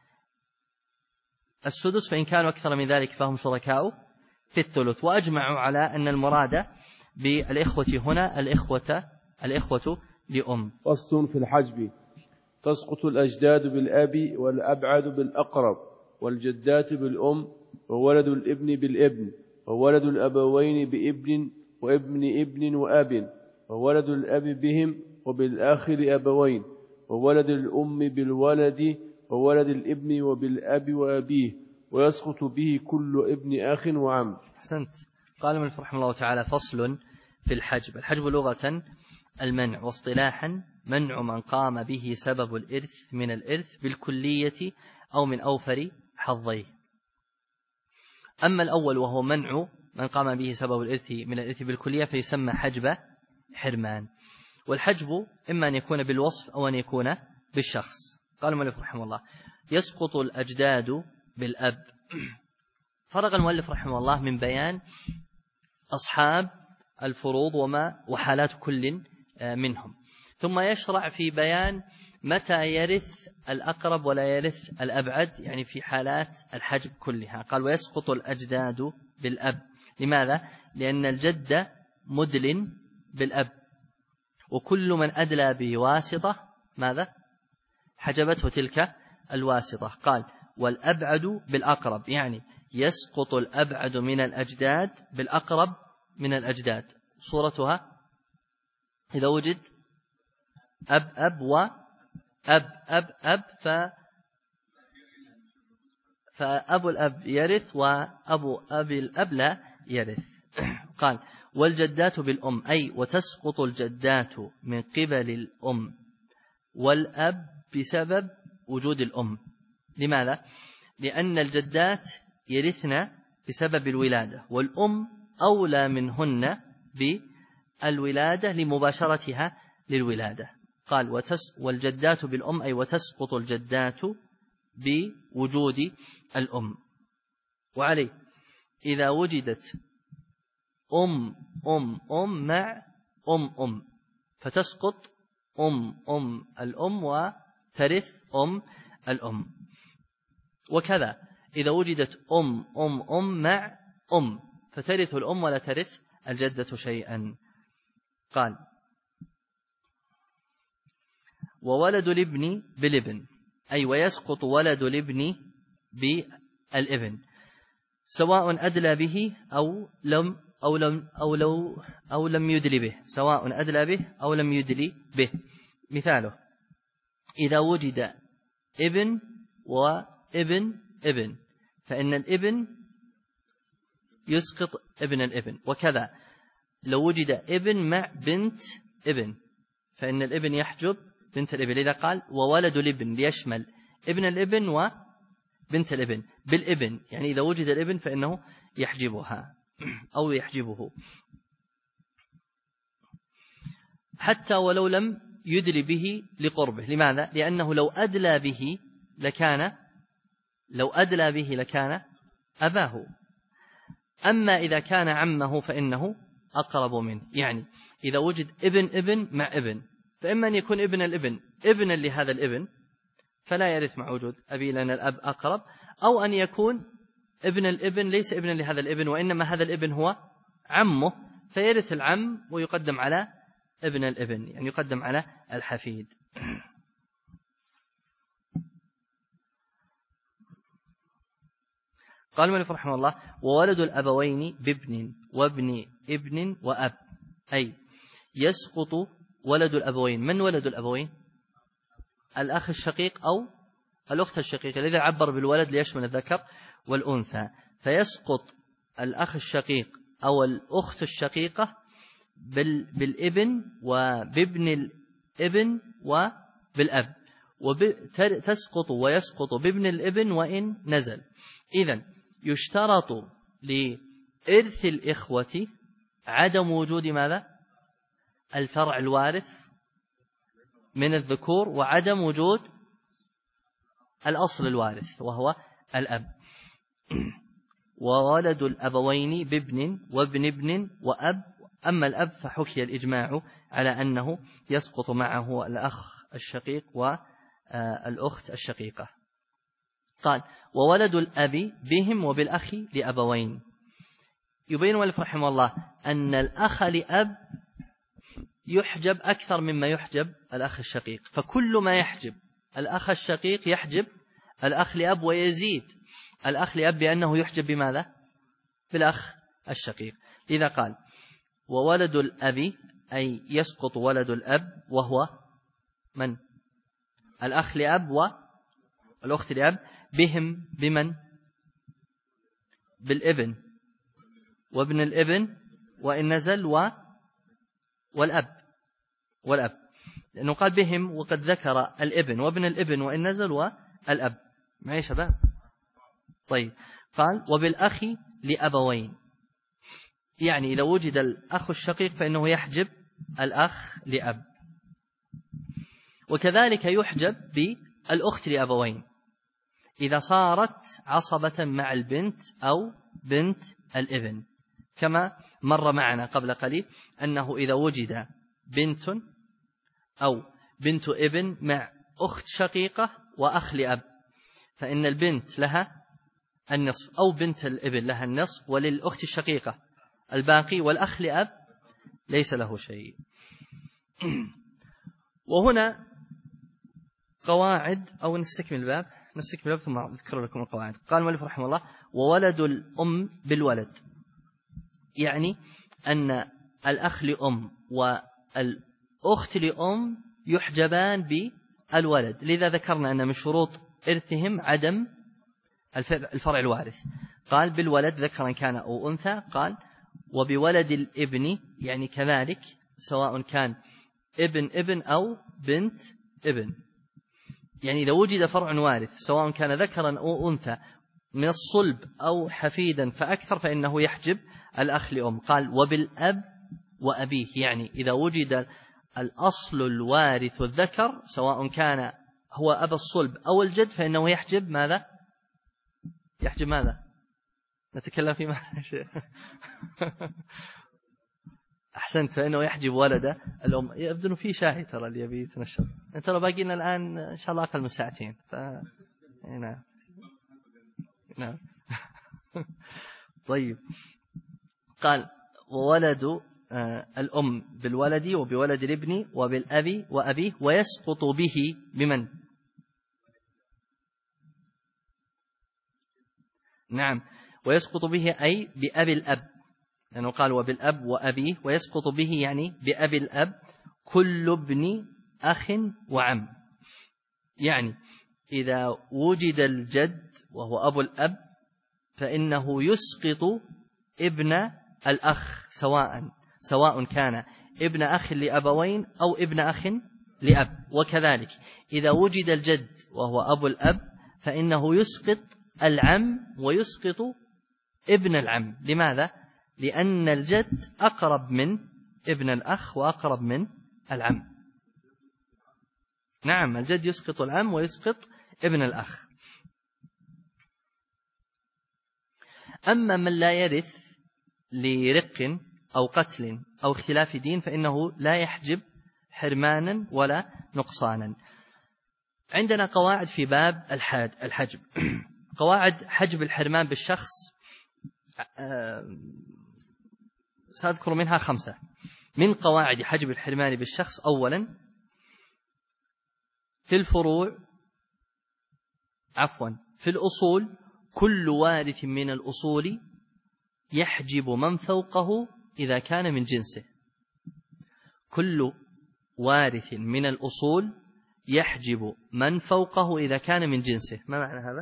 S1: السدس، فإن كانوا أكثر من ذلك فهم شركاء في الثلث. وأجمعوا على أن المراد بالإخوة هنا الإخوة لأم.
S2: فصل في الحجب. تسقط الأجداد بالأب والأبعد بالأقرب، والجدات بالأم، وولد الابن بالابن، وولد الأبوين بابن وابن ابن وأب، وولد الأب بهم وبالآخر أبوين، وولد الأم بالولد، وولد الابن وبالأب وأبيه، ويسقط به كل ابن أخ وعم.
S1: أحسنت. قال المؤلف رحمه الله تعالى فصل في الحجب. الحجب لغة المنع، واصطلاحا منع من قام به سبب الإرث من الإرث بالكلية أو من أوفر حظيه. أما الأول وهو منع من قام به سبب الإرث من الإرث بالكلية فيسمى حجب حرمان. والحجب إما أن يكون بالوصف أو أن يكون بالشخص. قال المؤلف رحمه الله يسقط الأجداد بالأب. فرغ المؤلف رحمه الله من بيان أصحاب الفروض وحالات كل منهم، ثم يشرع في بيان متى يرث الأقرب ولا يرث الأبعد، يعني في حالات الحجب كلها. قال ويسقط الأجداد بالأب. لماذا؟ لأن الجد مدل بالأب، وكل من أدلى بواسطة ماذا؟ حجبته تلك الواسطة. قال والأبعد بالأقرب، يعني يسقط الأبعد من الأجداد بالأقرب من الأجداد. صورتها إذا وجد أب وأب فأبو الأب يرث وأبو أبي الأب لا يرث. قال والجدات بالأم، أي وتسقط الجدات من قبل الأم والأب بسبب وجود الأم. لماذا؟ لأن الجدات يرثن بسبب الولادة، والأم أولى منهن بالولادة لمباشرتها للولادة. قال والجدات بالأم، أي وتسقط الجدات بوجود الأم. وعليه إذا وجدت أم مع أم فتسقط أم الأم وترث أم الأم. وكذا إذا وجدت أم مع أم فترث الأم ولا ترث الجدة شيئا. قال وولد الابن بالابن، أي ويسقط ولد الابن بالابن سواء أدلى به أو لم يدلي به، سواء أدلى به أو لم يدلي به. مثاله إذا وجد ابن وابن فإن الابن يسقط ابن الابن. وكذا لو وجد ابن مع بنت ابن فإن الابن يحجب بنت الابن. إذا قال وولد الابن ليشمل ابن الابن وبنت الابن بالابن، يعني إذا وجد الابن فإنه يحجبها أو يحجبه، حتى ولو لم يدري به لقربه. لماذا؟ لأنه لو أدلى به لكان أباه. أما إذا كان عمه فإنه أقرب منه. يعني إذا وجد ابن مع ابن، فإما أن يكون ابن الابن ابنا لهذا الابن فلا يرث مع وجود أبي لأن الأب أقرب، أو أن يكون ابن الابن ليس ابنا لهذا الابن وإنما هذا الابن هو عمه، فيرث العم ويقدم على ابن الابن، يعني يقدم على الحفيد. قال المؤلف رحمه الله وولد الأبوين بابن وابن ابن وأب، أي يسقط ولد الأبوين. من ولد الأبوين؟ الأخ الشقيق أو الأخت الشقيقة، لذا عبر بالولد ليشمل الذكر والأنثى، فيسقط الأخ الشقيق أو الأخت الشقيقة بالابن وبابن الابن وبالأب، وتسقط ويسقط بابن الابن وإن نزل. إذن يشترط لإرث الإخوة عدم وجود ماذا؟ الفرع الوارث من الذكور، وعدم وجود الأصل الوارث وهو الأب. وولد الأبوين بابن وابن ابن وأب. أما الأب فحكي الإجماع على أنه يسقط معه الأخ الشقيق والأخت الشقيقة. قال وولد الأب بهم وبالأخ لأبوين. يبين المؤلف رحمه الله أن الأخ لأب يحجب أكثر مما يحجب الأخ الشقيق، فكل ما يحجب الأخ الشقيق يحجب الأخ لأب، ويزيد الأخ لأب بأنه يحجب بماذا؟ بالأخ الشقيق. إذا قال وولد الأب أي يسقط ولد الأب وهو من؟ الأخ لأب والأخت لأب، بهم بمن؟ بالابن وابن الابن وإن نزل والأب لأنه قال بهم وقد ذكر الابن وابن الابن وإن نزل والأب. معي شباب؟ طيب. قال وبالأخ لأبوين، يعني إذا وجد الأخ الشقيق فإنه يحجب الأخ لأب، وكذلك يحجب بالأخت لأبوين إذا صارت عصبة مع البنت أو بنت الابن، كما مر معنا قبل قليل أنه إذا وجد بنت أو بنت ابن مع أخت شقيقة وأخ لأب فإن البنت لها النصف، أو بنت الابن لها النصف وللأخت الشقيقة الباقي، والأخ لأب ليس له شيء. وهنا قواعد، أو نستكمل الباب ثم أذكر لكم القواعد. قال المؤلف رحمه الله وولد الأم بالولد، يعني أن الأخ لأم والأخت لأم يحجبان بالولد، لذا ذكرنا أن من شروط إرثهم عدم الفرع الوارث. قال بالولد ذكرا كان أو أنثى. قال وبولد الابن، يعني كذلك سواء كان ابن أو بنت ابن، يعني إذا وجد فرع وارث سواء كان ذكرا أو أنثى من الصلب أو حفيدا فأكثر فإنه يحجب الأخ لأم. قال وبالأب وأبيه، يعني إذا وجد الأصل الوارث الذكر سواء كان هو أب الصلب أو الجد فإنه يحجب ماذا؟ يحجب ماذا؟ نتكلم في معنى شيء. أحسنت، فإنه يحجب ولد الأم. يبدو أنه في شاهي ترى اللي يبي يتنشر. أنت لو باقي لنا الآن إن شاء الله أقل من ساعتين. نعم. طيب. قال وولد الأم بالولد وبولد الابن وبالأب وأبيه، ويسقط به بمن؟ نعم، ويسقط به أي بأبي الأب، لأنه يعني قال وبالأب وأبيه، ويسقط به يعني بأبي الأب كل ابن أخ وعم. يعني إذا وجد الجد وهو أبو الأب فإنه يسقط ابن الأخ، سواء كان ابن أخ لأبوين أو ابن أخ لأب. وكذلك إذا وجد الجد وهو أبو الأب فإنه يسقط العم ويسقط ابن العم. لماذا؟ لأن الجد أقرب من ابن الأخ وأقرب من العم. نعم، الجد يسقط العم ويسقط ابن الأخ. أما من لا يرث لرق أو قتل أو اختلاف دين فإنه لا يحجب حرمانا ولا نقصانا. عندنا قواعد في باب الحجب. قواعد حجب الحرمان بالشخص سأذكر منها 5. من قواعد حجب الحرمان بالشخص: أولا في الأصول كل وارث من الأصول يحجب من فوقه إذا كان من جنسه. كل وارث من الأصول يحجب من فوقه إذا كان من جنسه. ما معنى هذا؟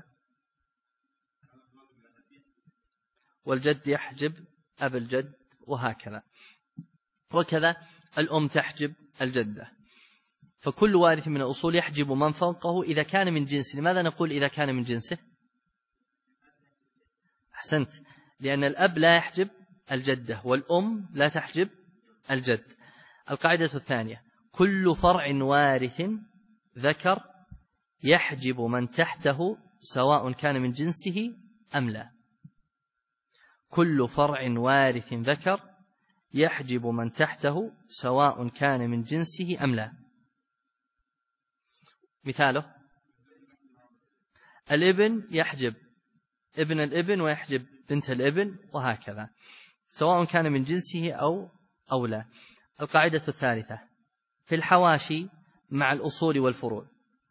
S1: والجد يحجب أب الجد وهكذا. وكذا الأم تحجب الجدة. فكل وارث من الأصول يحجب من فوقه إذا كان من جنسه. لماذا نقول إذا كان من جنسه؟ أحسنت، لأن الأب لا يحجب الجدة والأم لا تحجب الجد. القاعدة الثانية: كل فرع وارث ذكر يحجب من تحته سواء كان من جنسه أم لا. كل فرع وارث ذكر يحجب من تحته سواء كان من جنسه أم لا. مثاله: الابن يحجب ابن الابن ويحجب بنت الابن وهكذا سواء كان من جنسه أو لا. القاعدة الثالثة: في الحواشي مع الأصول والفروع.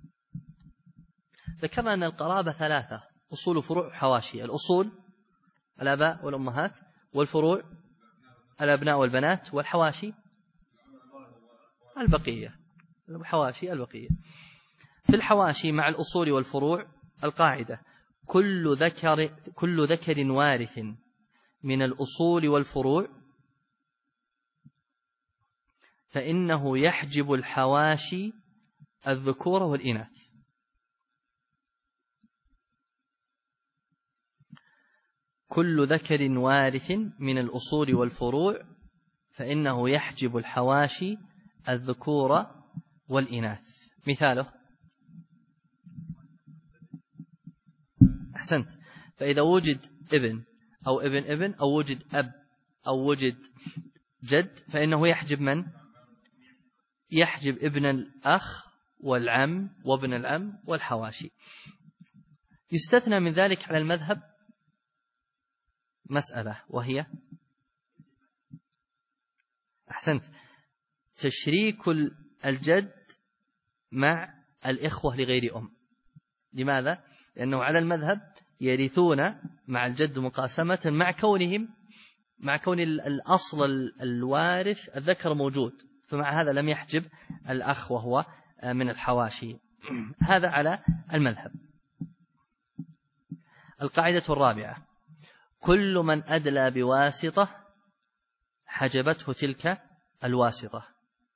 S1: ذكرنا أن القرابة 3: أصول وفروع وحواشي. الأصول الآباء والأمهات، والفروع الأبناء والبنات، والحواشي البقية. الحواشي البقية. في الحواشي مع الأصول والفروع القاعدة: كل ذكر وارث من الأصول والفروع فإنه يحجب الحواشي الذكور والإناث. كل ذكر وارث من الأصول والفروع فإنه يحجب الحواشي الذكور والإناث. مثاله: أحسنت. فإذا وجد ابن أو ابن أو وجد أب أو وجد جد فإنه يحجب من؟ يحجب ابن الأخ والعم وابن العم والحواشي. يستثنى من ذلك على المذهب مسألة، وهي أحسنت تشريك الجد مع الإخوة لغير أم. لماذا؟ لأنه على المذهب يرثون مع الجد مقاسمة مع كون الأصل الوارث الذكر موجود، فمع هذا لم يحجب الأخ وهو من الحواشي. هذا على المذهب. القاعدة الرابعة: كل من أدلى بواسطة حجبته تلك الواسطة.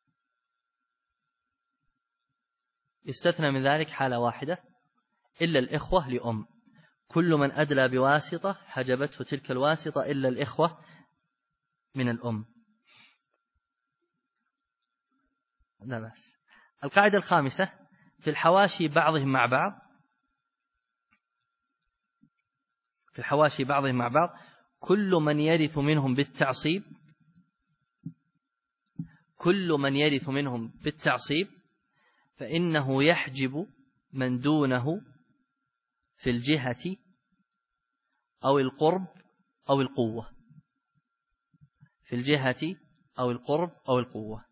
S1: يستثنى من ذلك حالة واحدة إلا الإخوة لأم. كل من أدلى بواسطة حجبته تلك الواسطة إلا الإخوة من الأم. لا بأس. القاعدة الخامسة: في الحواشي بعضهم مع بعض. في الحواشي بعضهم مع بعض كل من يرث منهم بالتعصيب، كل من يرث منهم بالتعصيب فإنه يحجب من دونه في الجهة أو القرب أو القوة. في الجهة أو القرب أو القوة.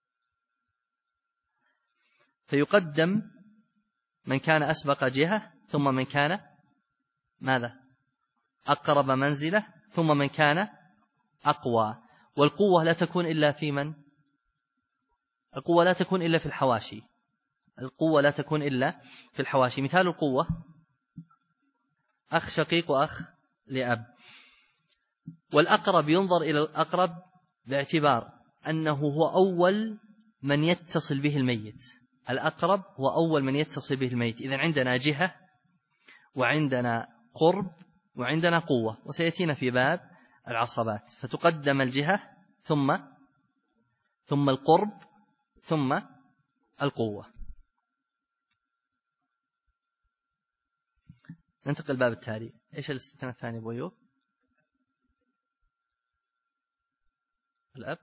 S1: فيقدم من كان أسبق جهة ثم من كان ماذا؟ أقرب منزلة ثم من كان أقوى. والقوة لا تكون إلا في من؟ القوة لا تكون إلا في الحواشي. القوة لا تكون إلا في الحواشي. مثال القوة: أخ شقيق وأخ لأب. والأقرب ينظر إلى الأقرب باعتبار أنه هو أول من يتصل به الميت. الأقرب هو أول من يتصل به الميت. إذن عندنا جهة وعندنا قرب وعندنا قوة، وسيأتينا في باب العصبات. فتقدم الجهة ثم القرب ثم القوة. ننتقل الباب التالي. إيش الاستثناء الثاني أبو أيوب؟ الأب.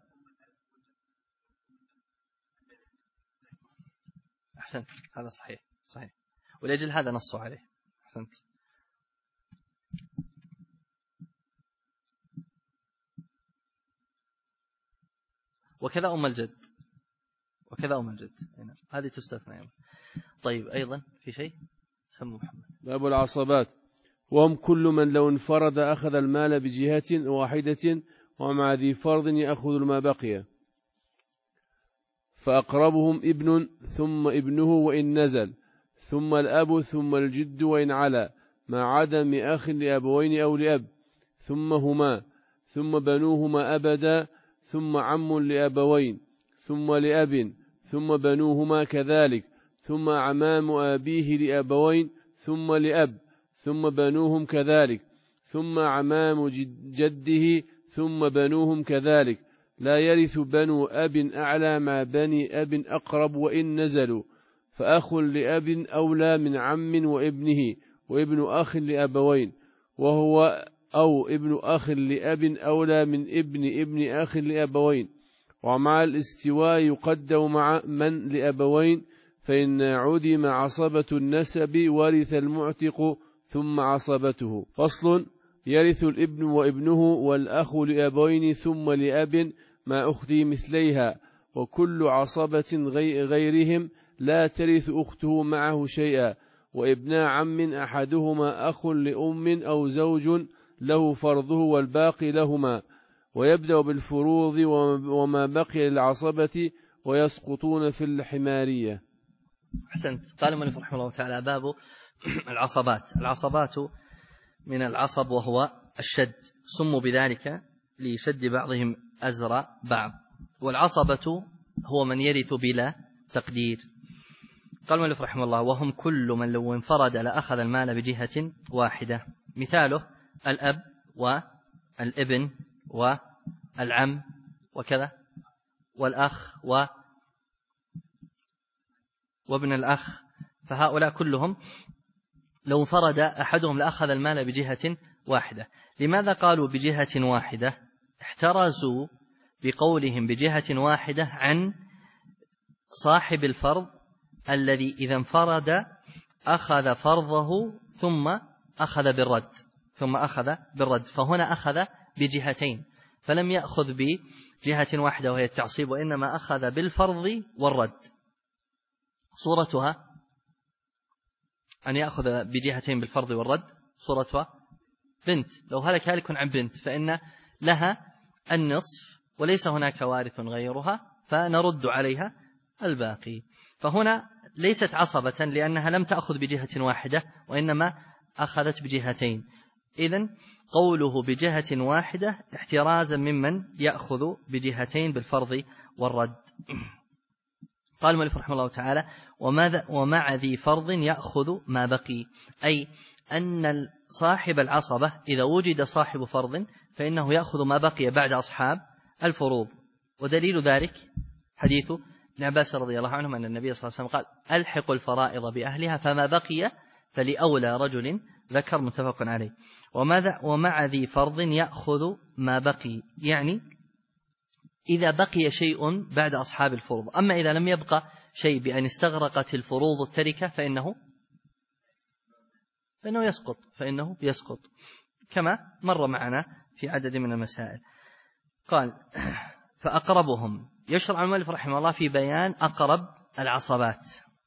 S1: أحسنت، هذا صحيح. ولأجل هذا نصوا عليه. أحسنت. وكذا أم الجد هذه تستثنى. طيب أيضا في شيء سمو محمد.
S2: باب العصبات. وهم كل من لو انفرد أخذ المال بجهة واحدة ومع ذي فرض يأخذ ما بقي، فأقربهم ابن ثم ابنه وإن نزل، ثم الأب ثم الجد وإن علا، مع عدم أخ لأبوين أو لأب، ثم هما، ثم بنوهما أبدا، ثم عم لأبوين، ثم لأب، ثم بنوهما كذلك، ثم أعمام أبيه لأبوين، ثم لأب، ثم بنوهم كذلك، ثم أعمام جده، ثم بنوهم كذلك. لا يرث بنو أب أعلى مع بني أب أقرب وإن نزلوا، فأخ لأب أولى من عم وابنه، وابن أخ لأبوين، وهو أو ابن أخ لأب أولى من ابن أخ لأبوين. ومع الاستواء يقدم مع من لأبوين، فإن عدم عصبة النسب ورث المعتق ثم عصبته. فصل. يرث الابن وابنه والأخ لأبوين ثم لأب ما أختي مثليها، وكل عصبة غيرهم لا ترث أخته معه شيئا، وابنا عم أحدهما أخ لأم أو زوج له فرضه والباقي لهما، ويبدأ بالفروض وما بقي للعصبة ويسقطون في الحمارية.
S1: أحسنت. قال المؤلف رحمه الله تعالى باب العصبات. العصبات من العصب وهو الشد، سموا بذلك لشد بعضهم أزر بعض. والعصبة هو من يرث بلا تقدير. قال المؤلف رحمه الله وهم كل من لو انفرد لأخذ المال بجهة واحدة. مثاله الأب والابن والعم وكذا والأخ وابن الأخ، فهؤلاء كلهم لو انفرد أحدهم لأخذ المال بجهة واحدة. لماذا قالوا بجهة واحدة؟ احترزوا بقولهم بجهة واحدة عن صاحب الفرض الذي إذا انفرد أخذ فرضه ثم أخذ بالرد، فهنا أخذ بجهتين، فلم يأخذ بجهة واحدة وهي التعصيب، وإنما أخذ بالفرض والرد. صورتها أن يأخذ بجهتين بالفرض والرد. صورتها بنت، لو هلك هالك عن بنت فإن لها النصف وليس هناك وارث غيرها، فنرد عليها الباقي. فهنا ليست عصبة لأنها لم تأخذ بجهة واحدة وإنما أخذت بجهتين. إذن قوله بجهة واحدة احترازا ممن يأخذ بجهتين بالفرض والرد. قال المؤلف رحمه الله تعالى ومع ذي فرض يأخذ ما بقي، أي أن صاحب العصبة إذا وجد صاحب فرض فإنه يأخذ ما بقي بعد أصحاب الفروض. ودليل ذلك حديث ابن عباس رضي الله عنهم أن النبي صلى الله عليه وسلم قال ألحق الفرائض بأهلها فما بقي فلأولى رجل ذكر، متفق عليه. ومع ذي فرض يأخذ ما بقي، يعني إذا بقي شيء بعد أصحاب الفروض. أما إذا لم يبقى شيء بأن استغرقت الفروض التركة فإنه يسقط كما مر معنا في عدد من المسائل. قال فأقربهم. يشرع المؤلف رحمه الله في بيان أقرب العصبات.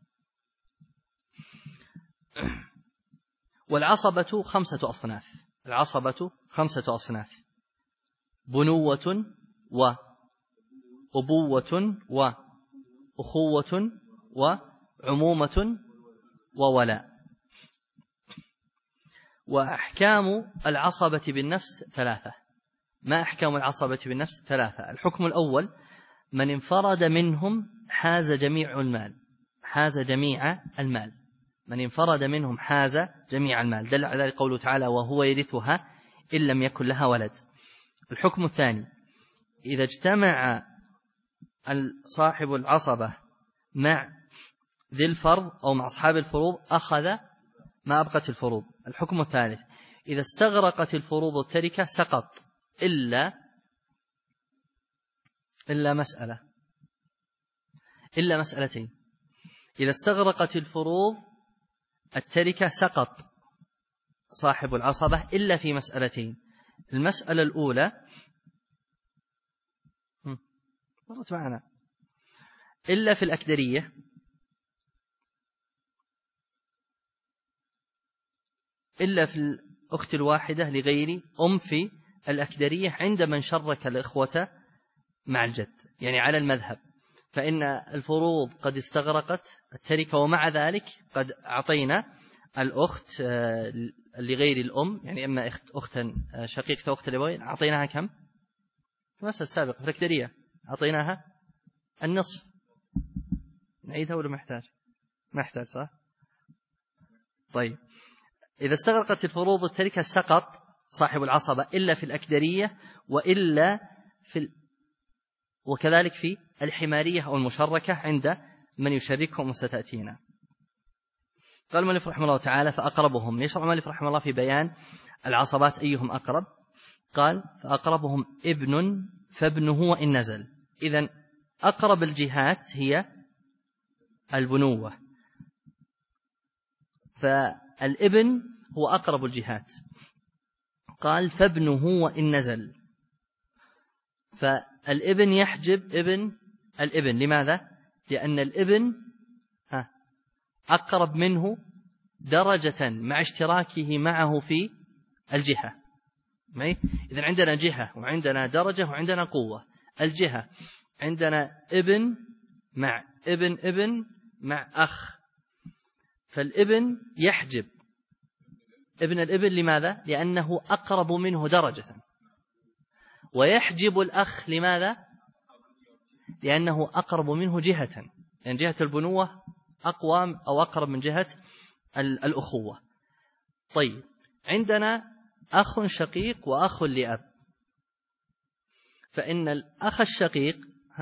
S1: والعصبة 5 أصناف. العصبة 5 أصناف: بنوة وأبوة وأخوة وعمومة وولاء. وأحكام العصبة بالنفس 3. ما أحكام العصبة بالنفس؟ 3. الحكم الأول: من انفرد منهم حاز جميع المال، حاز جميع المال، من انفرد منهم حاز جميع المال، دل على ذلك قوله تعالى وهو يرثها إن لم يكن لها ولد. الحكم الثاني إذا اجتمع صاحب العصبة مع ذي الفرض أو مع أصحاب الفروض أخذ ما أبقت الفروض. الحكم الثالث إذا استغرقت الفروض التركة سقط إلا مسألتين. إذا استغرقت الفروض التركة سقط صاحب العصبة إلا في مسألتين. المسألة الأولى مرت معنا إلا في الأكدرية، إلا في الأخت الواحدة لغير أم في الأكدرية عند من شرك الإخوة مع الجد، يعني على المذهب، فإن الفروض قد استغرقت التركة ومع ذلك قد أعطينا الأخت لغير الأم، يعني إما أختا شقيقة أخت الأبوين، أعطيناها كم؟ في المسألة السابقة في الأكدرية أعطيناها النصف. نعيدها ولا محتاج؟ محتاج صح؟ طيب إذا استغرقت الفروض التركة سقط صاحب العصبة إلا في الأكدرية وإلا وكذلك في الحمارية أو المشركة عند من يشركهم وستأتينا. قال المؤلف رحمه الله تعالى فأقربهم. يشرع المؤلف رحمه الله في بيان العصبات أيهم أقرب. قال فأقربهم ابن فابنه وإن نزل. إذن أقرب الجهات هي البنوة، فالابن هو أقرب الجهات. قال فابنه وإن نزل، فالابن يحجب ابن الابن. لماذا؟ لأن الابن أقرب منه درجة مع اشتراكه معه في الجهة. إذن عندنا جهة وعندنا درجة وعندنا قوة. الجهة عندنا ابن مع ابن مع أخ، فالابن يحجب ابن الابن. لماذا؟ لأنه أقرب منه درجة. ويحجب الأخ. لماذا؟ لأنه أقرب منه جهة، يعني جهة البنوة أقوى أو أقرب من جهة الأخوة. طيب عندنا أخ شقيق وأخ لأب، فإن الأخ الشقيق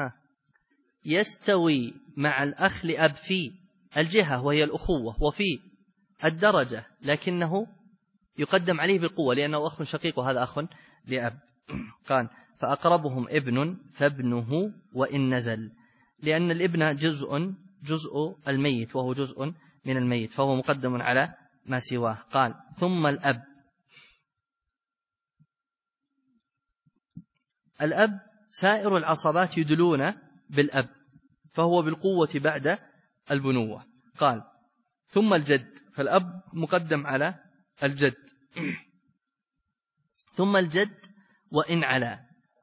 S1: يستوي مع الأخ لأب في الجهة وهي الأخوة وفي الدرجة، لكنه يقدم عليه بالقوة لأنه أخ شقيق وهذا أخ لأب. قال فأقربهم ابن فابنه وإن نزل، لأن الابن جزء الميت وهو جزء من الميت، فهو مقدم على ما سواه. قال ثم الأب سائر العصبات يدلون بالأب، فهو بالقوة بعد البنوة. قال ثم الجد، فالأب مقدم على الجد، ثم الجد وإن علا،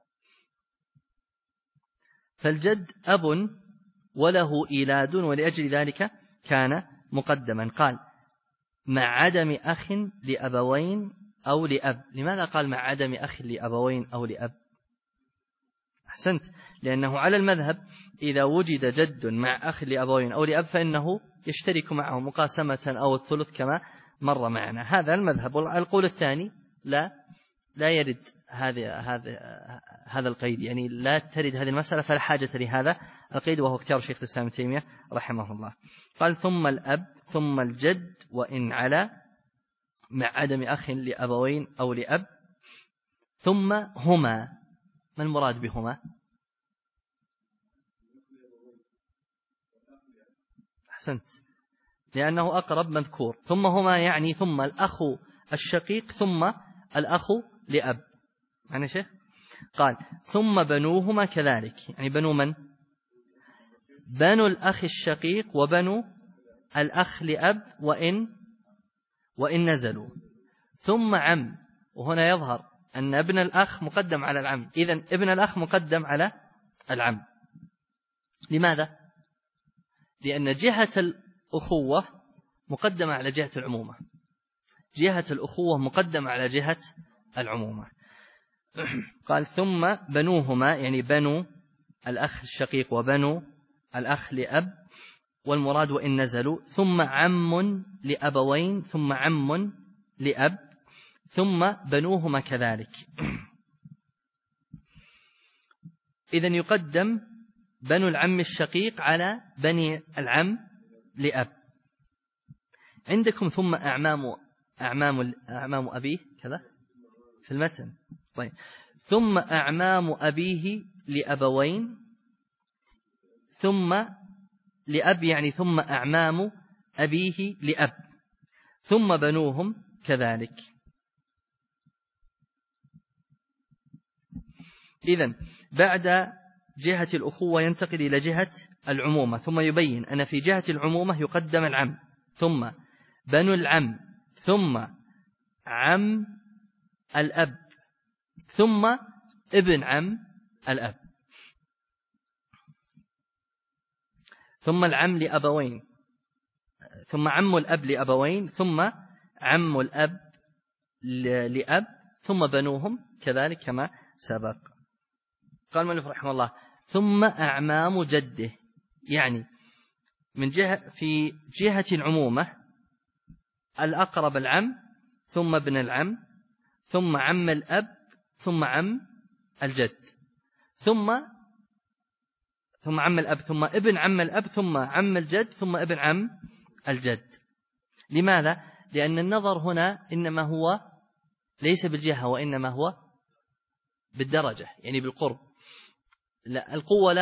S1: فالجد أب وله إيلاد ولأجل ذلك كان مقدما. قال مع عدم أخ لأبوين أو لأب. لماذا قال مع عدم أخ لأبوين أو لأب؟ أحسنت، لأنه على المذهب إذا وجد جد مع أخ لأبوين أو لأب فإنه يشترك معه مقاسمة أو الثلث كما مر معنا. هذا المذهب. القول الثاني لا يرد هذا القيد، يعني لا ترد هذه المسألة، فلا حاجة لهذا القيد، وهو اختيار شيخ الإسلام ابن تيمية رحمه الله. قال ثم الأب ثم الجد وإن علا مع عدم أخ لأبوين أو لأب، ثم هما. ما المراد بهما؟ أحسنت، لأنه أقرب مذكور. ثم هما يعني ثم الأخ الشقيق ثم الأخ لأب. يعني شيخ قال ثم بنوهما كذلك، يعني بنو من؟ بنو الأخ الشقيق وبنو الأخ لأب وإن نزلوا. ثم عم، وهنا يظهر أن ابن الأخ مقدم على العم، إذن ابن الأخ مقدم على العم. لماذا؟ لأن جهة الأخوة مقدمة على جهة العمومة، جهة الأخوة مقدمة على جهة العمومة. قال ثم بنوهما، يعني بنو الأخ الشقيق وبنو الأخ لأب والمراد وإن نزلوا، ثم عم لأبوين، ثم عم لأب، ثم بنوهما كذلك. إذن يقدم بنو العم الشقيق على بني العم لأب. عندكم ثم أعمام أبيه كذا في المتن. طيب، ثم أعمام أبيه لأبوين، ثم لأب يعني ثم أعمام أبيه لأب، ثم بنوهم كذلك. إذن بعد جهة الأخوة ينتقل إلى جهة العمومة، ثم يبين أن في جهة العمومة يقدم العم، ثم بنو العم، ثم عم الأب، ثم ابن عم الأب، ثم العم لأبوين، ثم عم الأب لأبوين، ثم عم الأب لأب، ثم بنوهم كذلك كما سبق. قال المؤلف رحمه الله ثم أعمام جده، يعني من جهة في جهة العمومة الأقرب العم، ثم ابن العم، ثم عم الأب، ثم عم الجد، ثم عم الأب، ثم ابن عم الأب، ثم عم الجد، ثم ابن عم الجد. لماذا؟ لأن النظر هنا إنما هو ليس بالجهة وإنما هو بالدرجة، يعني بالقرب. لا القوة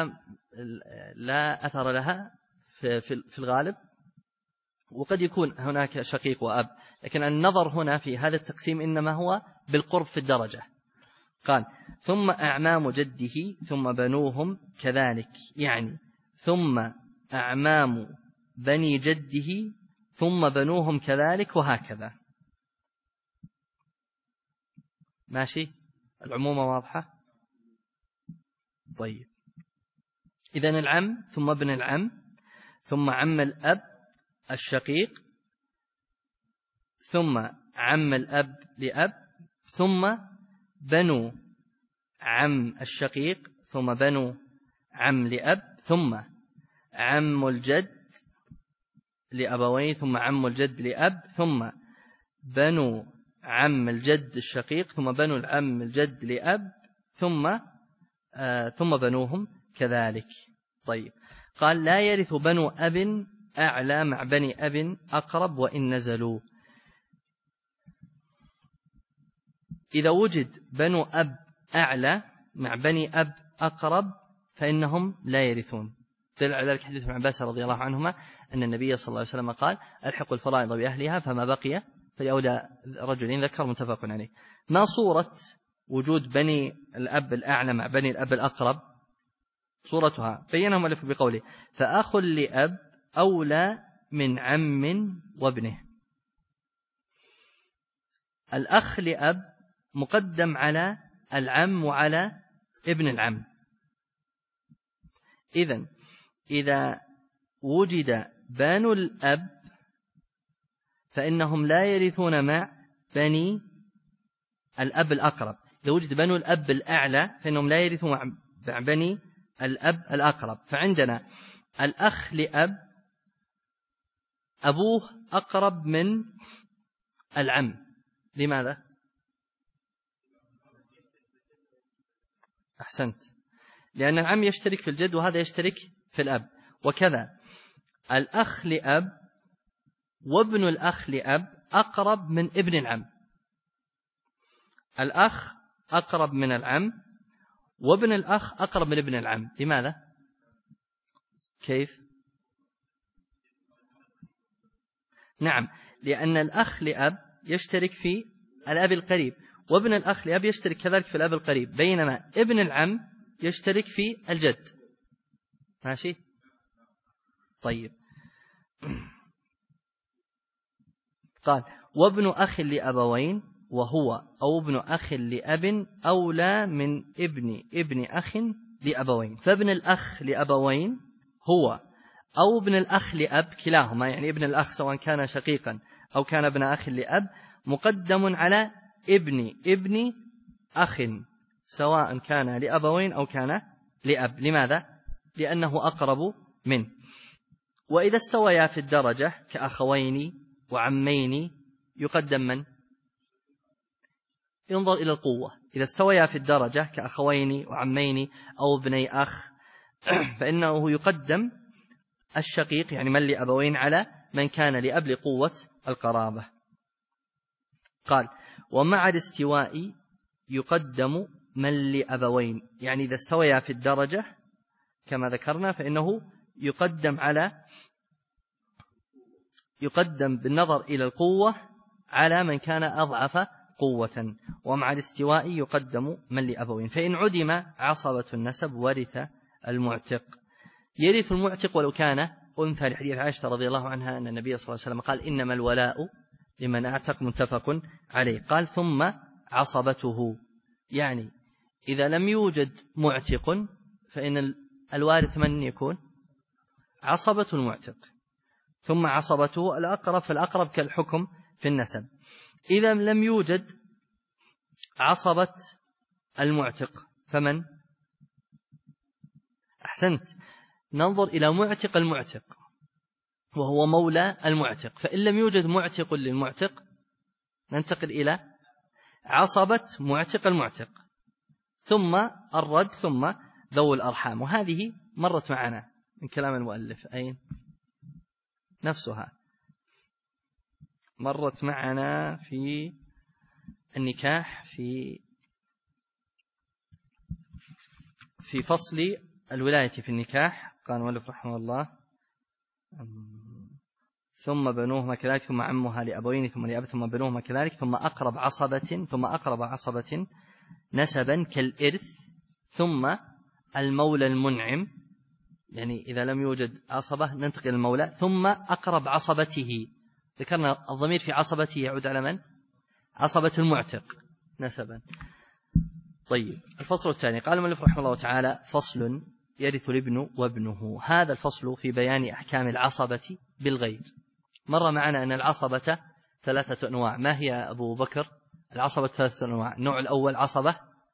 S1: لا أثر لها في الغالب، وقد يكون هناك شقيق وأب، لكن النظر هنا في هذا التقسيم إنما هو بالقرب في الدرجة. قال ثم أعمام جده ثم بنوهم كذلك، يعني ثم أعمام بني جده ثم بنوهم كذلك، وهكذا. ماشي؟ العمومة واضحة؟ طيب، إذن العم ثم ابن العم ثم عم الأب الشقيق ثم عم الأب لأب ثم بنو عم الشقيق ثم بنو عم لأب ثم عم الجد لأبوين ثم عم الجد لأب ثم بنو عم الجد الشقيق ثم بنو العم الجد لأب ثم بنوهم كذلك. طيب، قال لا يرث بنو أب أعلى مع بني أب أقرب وإن نزلوا. إذا وجد بنو أب أعلى مع بني أب أقرب فإنهم لا يرثون. دل على ذلك حديث ابن عباس رضي الله عنهما أن النبي صلى الله عليه وسلم قال ألحقوا الفرائض بأهلها فما بقي فلأولى رجل ذكر، متفق عليه. ما صورة وجود بني الأب الأعلى مع بني الأب الأقرب؟ صورتها بينها المؤلف بقوله فأخ لأب أولى من عم وابنه. الأخ لأب مقدم على العم وعلى ابن العم. إذا وجد بنو الأب فإنهم لا يرثون مع بني الأب الأقرب. إذا وجد بنو الأب الأعلى فإنهم لا يرثون مع بني الأب الأقرب. فعندنا الأخ لأب أبوه أقرب من العم. لماذا؟ أحسنت، لأن العم يشترك في الجد وهذا يشترك في الأب. وكذا الأخ لأب وابن الأخ لأب أقرب من ابن العم. الأخ أقرب من العم وابن الأخ أقرب من ابن العم. لماذا؟ كيف؟ نعم، لأن الأخ لأب يشترك في الأب القريب وابن الأخ لأب يشترك كذلك في الأب القريب، بينما ابن العم يشترك في الجد. ماشي؟ طيب، قال وابن أخ لأبوين وهو أو ابن أخ لأب أولى من ابن أخ لأبوين. فابن الأخ لأبوين هو أو ابن الأخ لأب كلاهما، يعني ابن الأخ سواء كان شقيقا أو كان ابن أخ لأب مقدم على ابن أخ سواء كان لأبوين أو كان لأب. لماذا؟ لأنه أقرب منه. وإذا استويا في الدرجة كأخوين وعمين يقدم من؟ ينظر إلى القوة. إذا استويا في الدرجة كأخوين وعمين أو ابني أخ فإنه يقدم الشقيق يعني من لأبوين على من كان لأب لقوة القرابة. قال ومع الاستواء يقدم من لأبوين، يعني إذا استويا في الدرجة كما ذكرنا فإنه يقدم بالنظر إلى القوة على من كان أضعف قوة. ومع الاستواء يقدم من لأبوين. فإن عدم عصبة النسب ورث المعتق. يرث المعتق ولو كان أنثى، لحديث عائشة رضي الله عنها أن النبي صلى الله عليه وسلم قال إنما الولاء لمن أعتق، متفق عليه. قال ثم عصبته، يعني إذا لم يوجد معتق فإن الوارث من يكون؟ عصبة المعتق، ثم عصبته الأقرب، فالأقرب كالحكم في النسب. إذا لم يوجد عصبة المعتق فمن؟ أحسنت، ننظر إلى معتق المعتق وهو مولى المعتق. فإن لم يوجد معتق للمعتق ننتقل إلى عصبة معتق المعتق، ثم الرد، ثم ذو الأرحام. وهذه مرت معنا من كلام المؤلف، أين نفسها مرت معنا في النكاح في فصل الولاية في النكاح. قال المؤلف رحمه الله ثم بنوهما كذلك، ثم عمها لأبوين، ثم لأب، ثم بنوهما كذلك، ثم أقرب عصبة نسبا كالإرث، ثم المولى المنعم. يعني إذا لم يوجد عصبة ننتقل المولى، ثم أقرب عصبته. ذكرنا الضمير في عصبته يعود على من؟ عصبة المعتق نسبا. طيب، الفصل الثاني. قال المؤلف رحمه الله تعالى فصل يرث الابن وابنه. هذا الفصل في بيان أحكام العصبة بالغير. مر معنا أن العصبة 3 أنواع. ما هي أبو بكر العصبة 3 أنواع؟ النوع الأول عصبة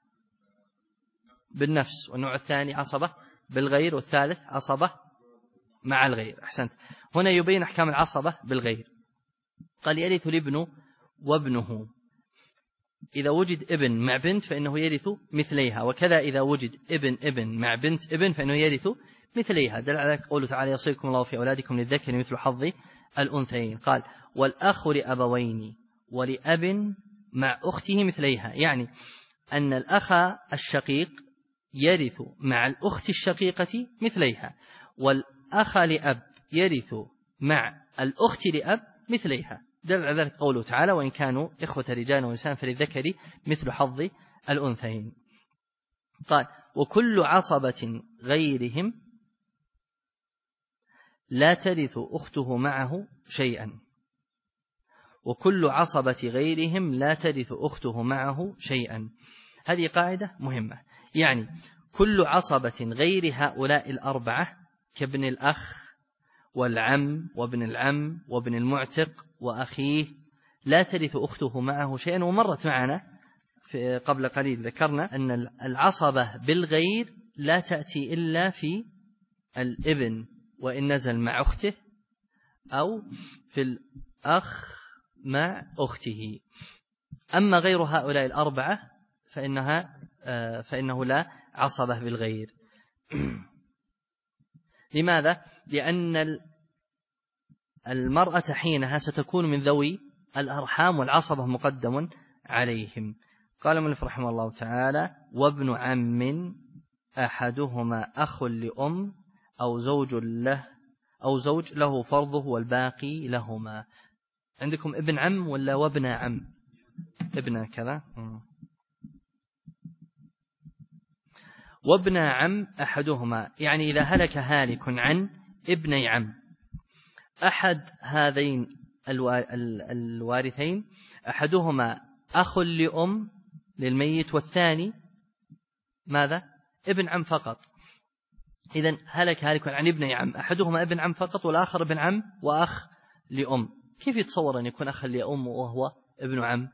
S1: بالنفس، والنوع الثاني عصبة بالغير، والثالث عصبة مع الغير. أحسنت. هنا يبين أحكام العصبة بالغير. قال يرث الابن وابنه. إذا وجد ابن مع بنت فإنه يرث مثليها، وكذا إذا وجد ابن مع بنت ابن فإنه يرث مثليها. دل على قوله تعالى يوصيكم الله في أولادكم للذكر مثل حظ الأنثيين. قال والأخ لأبوين ولأب مع أخته مثليها، يعني أن الأخ الشقيق يرث مع الأخت الشقيقة مثليها، والأخ لأب يرث مع الأخت لأب مثليها. دل على ذلك قوله تعالى وإن كانوا إخوة رجال ونساء فللذكر مثل حظ الأنثيين. قال وكل عصبة غيرهم لا ترث أخته معه شيئا. وكل عصبة غيرهم لا ترث أخته معه شيئا. هذه قاعدة مهمة، يعني كل عصبة غير هؤلاء الأربعة كابن الأخ والعم وابن العم وابن المعتق وأخيه لا ترث أخته معه شيئا. ومرت معنا قبل قليل ذكرنا أن العصبة بالغير لا تأتي إلا في الابن وإن نزل مع أخته، أو في الأخ مع أخته. أما غير هؤلاء الأربعة فإنه لا عصبة بالغير. لماذا؟ لأن المرأة حينها ستكون من ذوي الأرحام والعصبة مقدم عليهم. قال المؤلف رحمه الله تعالى وابن عم أحدهما أخ لأم أو زوج له فرضه والباقي لهما. عندكم ابن عم ولا وابن عم؟ ابن كذا. وابن عم أحدهما، يعني إذا هلك هالك عن ابني عم، أحد هذين الوارثين أحدهما أخ لأم للميت، والثاني ماذا؟ ابن عم فقط. إذن هلك هالك عن ابني عم، أحدهما ابن عم فقط والآخر ابن عم وأخ لأم. كيف يتصور أن يكون أخ لأم وهو ابن عم؟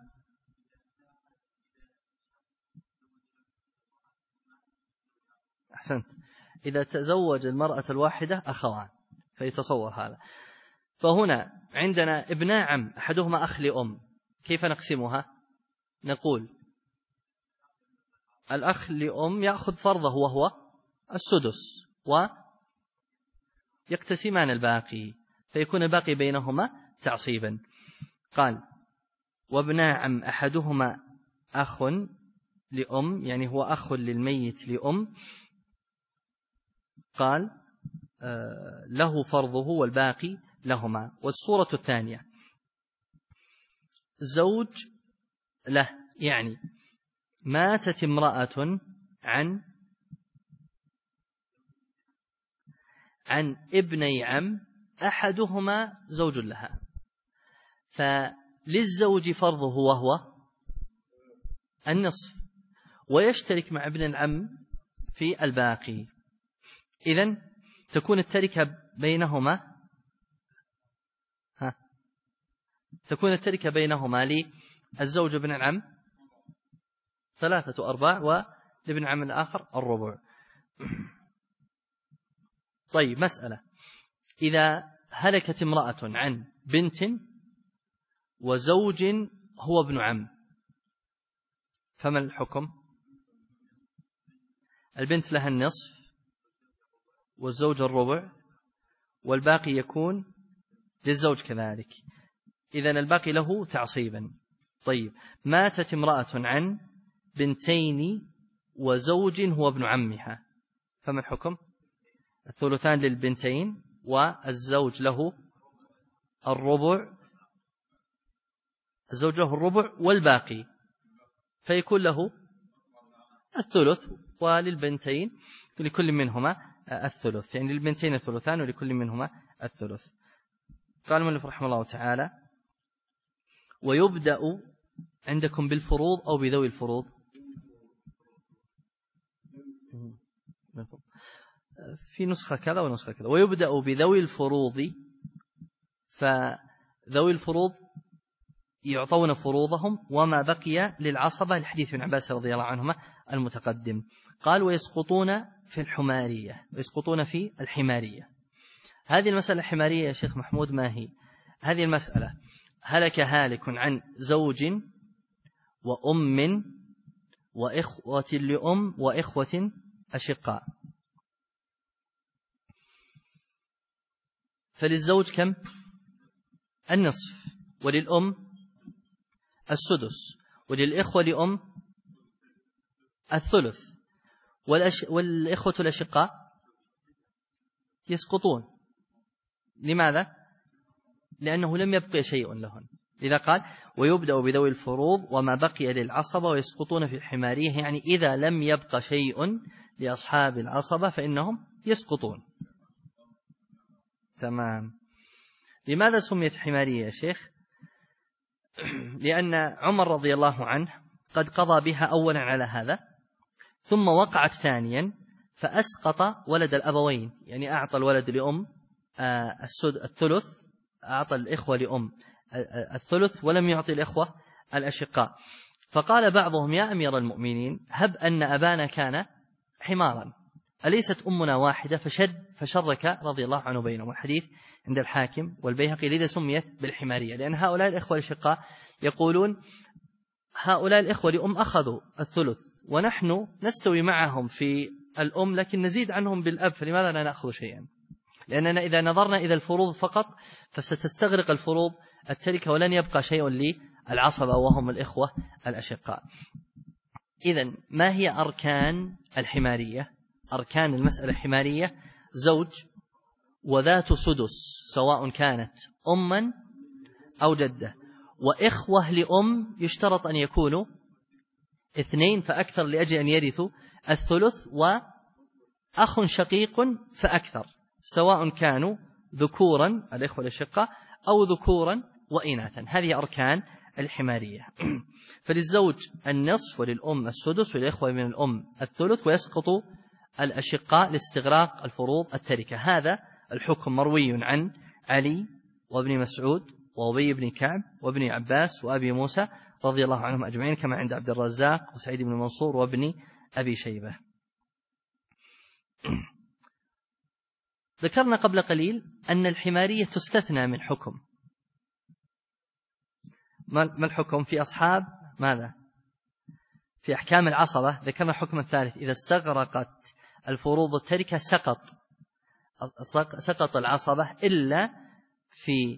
S1: أحسنت. إذا تزوج المرأة الواحدة أخوان، فيتصور هذا. فهنا عندنا ابناء عم أحدهما أخ لأم، كيف نقسمها؟ نقول الأخ لأم يأخذ فرضه وهو السدس ويقتسمان الباقي، فيكون الباقي بينهما تعصيبا. قال وابناء عم أحدهما أخ لأم، يعني هو أخ للميت لأم، قال له فرضه والباقي لهما. والصورة الثانية زوج له، يعني ماتت امرأة عن ابني عم أحدهما زوج لها، فللزوج فرضه وهو النصف، ويشترك مع ابن العم في الباقي. إذن تكون التركة بينهما للزوج ابن العم 3/4 ولابن العم الآخر 1/4. طيب مسألة، إذا هلكت امرأة عن بنت وزوج هو ابن عم، فما الحكم؟ البنت لها النصف والزوج 1/4 والباقي يكون للزوج كذلك، إذن الباقي له تعصيبا. طيب ماتت امرأة عن بنتين وزوج هو ابن عمها، فما الحكم؟ 2/3 للبنتين والزوج له 1/4، الزوج له 1/4 والباقي، فيكون له 1/3، وللبنتين لكل منهما 1/3، يعني للبنتين 2/3 ولكل منهما 1/3. قال المؤلف رحمه الله تعالى ويبدأ عندكم بالفروض أو بذوي الفروض؟ في نسخة كذا ونسخة كذا. ويبدأ بذوي الفروض، فذوي الفروض يعطون فروضهم وما بقي للعصبة، الحديث ابن عباس رضي الله عنهما المتقدم. قال ويسقطون في الحمارية، ويسقطون في الحمارية. هذه المسألة الحمارية يا شيخ محمود ما هي؟ هذه المسألة هلك هالك عن زوج وأم وإخوة لأم وإخوة أشقاء، فللزوج كم؟ النصف، وللأم السدس، وللإخوة لأم 1/3، والإخوة الأشقاء يسقطون. لماذا؟ لأنه لم يبقى شيء لهن. إذا قال ويبدأ بذوي الفروض وما بقي للعصبة ويسقطون في الحمارية، يعني إذا لم يبقى شيء لأصحاب العصبة فإنهم يسقطون. تمام. لماذا سميت حمارية يا شيخ؟ لأن عمر رضي الله عنه قد قضى بها أولا على هذا، ثم وقعت ثانيا فأسقط ولد الأبوين، يعني أعطى الولد لأم 1/3، أعطى الإخوة لأم 1/3 ولم يعطي الإخوة الأشقاء. فقال بعضهم يا أمير المؤمنين هب أن أبانا كان حمارا، أليست أمنا واحدة فشرك رضي الله عنه بينهم. الحديث عند الحاكم والبيهقي، لذا سميت بالحمارية، لأن هؤلاء الإخوة الأشقاء يقولون هؤلاء الإخوة لأم أخذوا 1/3 ونحن نستوي معهم في الأم لكن نزيد عنهم بالأب، فلماذا لا نأخذ شيئا؟ لأننا إذا نظرنا إلى الفروض فقط فستستغرق الفروض التركة ولن يبقى شيء للعصبة وهم الإخوة الأشقاء. إذن ما هي أركان الحمارية؟ أركان المسألة الحمارية زوج وذات سدس سواء كانت أما أو جدة، وإخوة لأم يشترط أن يكونوا 2 فأكثر لأجل أن يرثوا 1/3، وأخ شقيق فأكثر سواء كانوا ذكورا الإخوة الأشقاء أو ذكورا وإناثا. هذه أركان الحمارية. فللزوج النصف وللأم السدس وللإخوة من الأم 1/3، ويسقط الأشقاء لاستغراق الفروض التركة. هذا الحكم مروي عن علي وابن مسعود وأبي بن كعب وابن عباس وأبي موسى رضي الله عنهم أجمعين، كما عند عبد الرزاق وسعيد بن منصور وابن أبي شيبة. ذكرنا قبل قليل أن الحمارية تستثنى من حكم. ما الحكم في أصحاب ماذا؟ في أحكام العصبة ذكرنا الحكم الثالث: إذا استغرقت الفروض التركة سقط العصبة إلا في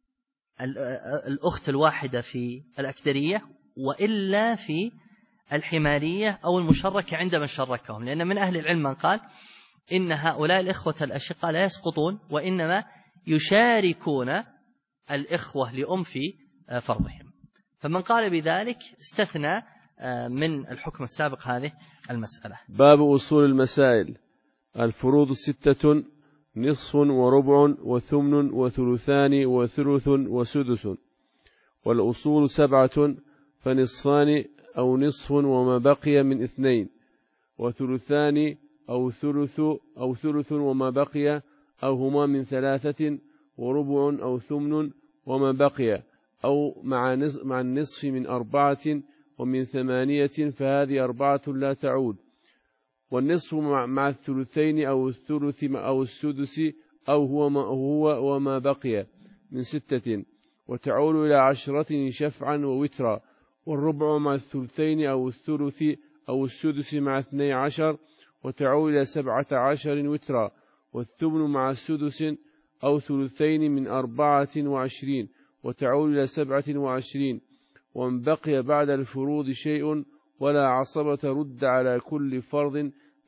S1: الأخت الواحدة في الأكدرية، وإلا في الحمارية أو المشركة عند من شركهم، لأن من أهل العلم من قال إن هؤلاء الإخوة الأشقاء لا يسقطون، وإنما يشاركون الإخوة لأم في فرضهم. فمن قال بذلك استثنى من الحكم السابق هذه المسألة.
S2: باب أصول المسائل. الفروض 6: نصف وربع وثمن وثلثان وثلث وسدس. والأصول 7: فنصفان أو نصف وما بقي من 2، وثلثان أو ثلث وما بقي أو هما من 3، وربع أو ثمن وما بقي، أو مع النصف من 4 ومن 8، فهذه 4 لا تعود. والنصف مع الثلثين أو الثلث أو السدس أو هو وما بقي من 6، وتعود إلى 10 شفعا ووترا. والربع مع الثلثين أو الثلث أو السدس مع 12، وتعود إلى 17 وترا. والثمن مع السدس أو ثلثين من 24، وتعود إلى 27. ومن بقي بعد الفروض شيء ولا عصبة رد على كل فرض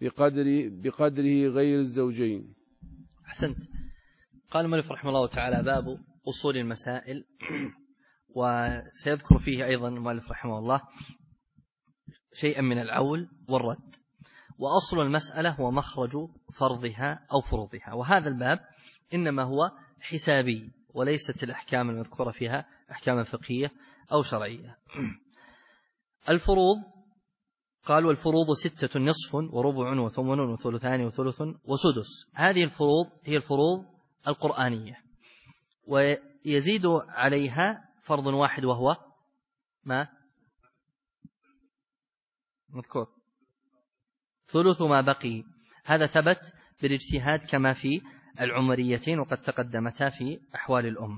S2: بقدره غير الزوجين.
S1: أحسنت. قال المؤلف رحمه الله تعالى: باب أصول المسائل. وسيذكر فيه أيضا المؤلف رحمه الله شيئا من العول والرد. وأصل المسألة هو مخرج فرضها أو فروضها، وهذا الباب إنما هو حسابي، وليست الأحكام المذكورة فيها أحكام فقهية أو شرعية. الفروض قال: والفروض 6: نصف وربع وثمن وثلثان وثلث وسدس. هذه الفروض هي الفروض القرآنية، ويزيد عليها فرض واحد وهو ما مذكور ثلث ما بقي. هذا ثبت بالاجتهاد كما في العمريتين، وقد تقدمتا في أحوال الأم.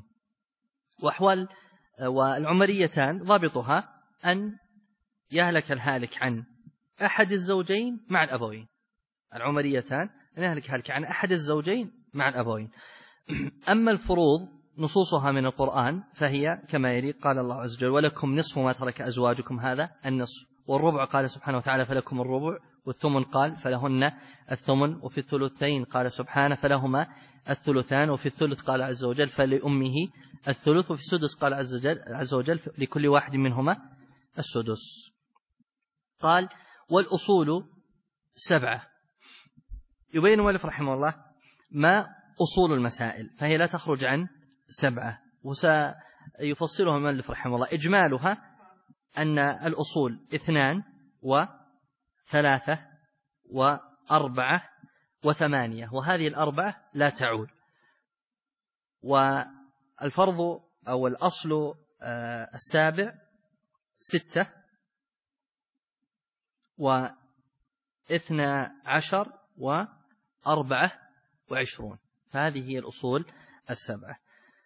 S1: والعمريتان ضابطها أن يهلك الهالك عن أحد الزوجين مع الأبوين. العمريتان أن يهلك عن أحد الزوجين مع الأبوين. أما الفروض نصوصها من القرآن فهي كما يلي: قال الله عز وجل: ولكم نصف ما ترك أزواجكم، هذا النصف. والربع قال سبحانه وتعالى: فلكم الربع. والثمن قال: فلهن الثمن. وفي الثلثين قال سبحانه: فلهما الثلثان. وفي الثلث قال عز وجل: فلأمه الثلث. وفي السدس قال عز وجل: لكل واحد منهما السدس. قال: والأصول 7. يبين المؤلف رحمه الله ما أصول المسائل، فهي لا تخرج عن 7، وسيفصلها المؤلف رحمه الله. إجمالها أن الأصول 2 و3 و4 و8، وهذه 4 لا تعود. والفرض أو الأصل 7 6 و12 و24، فهذه هي الأصول 7.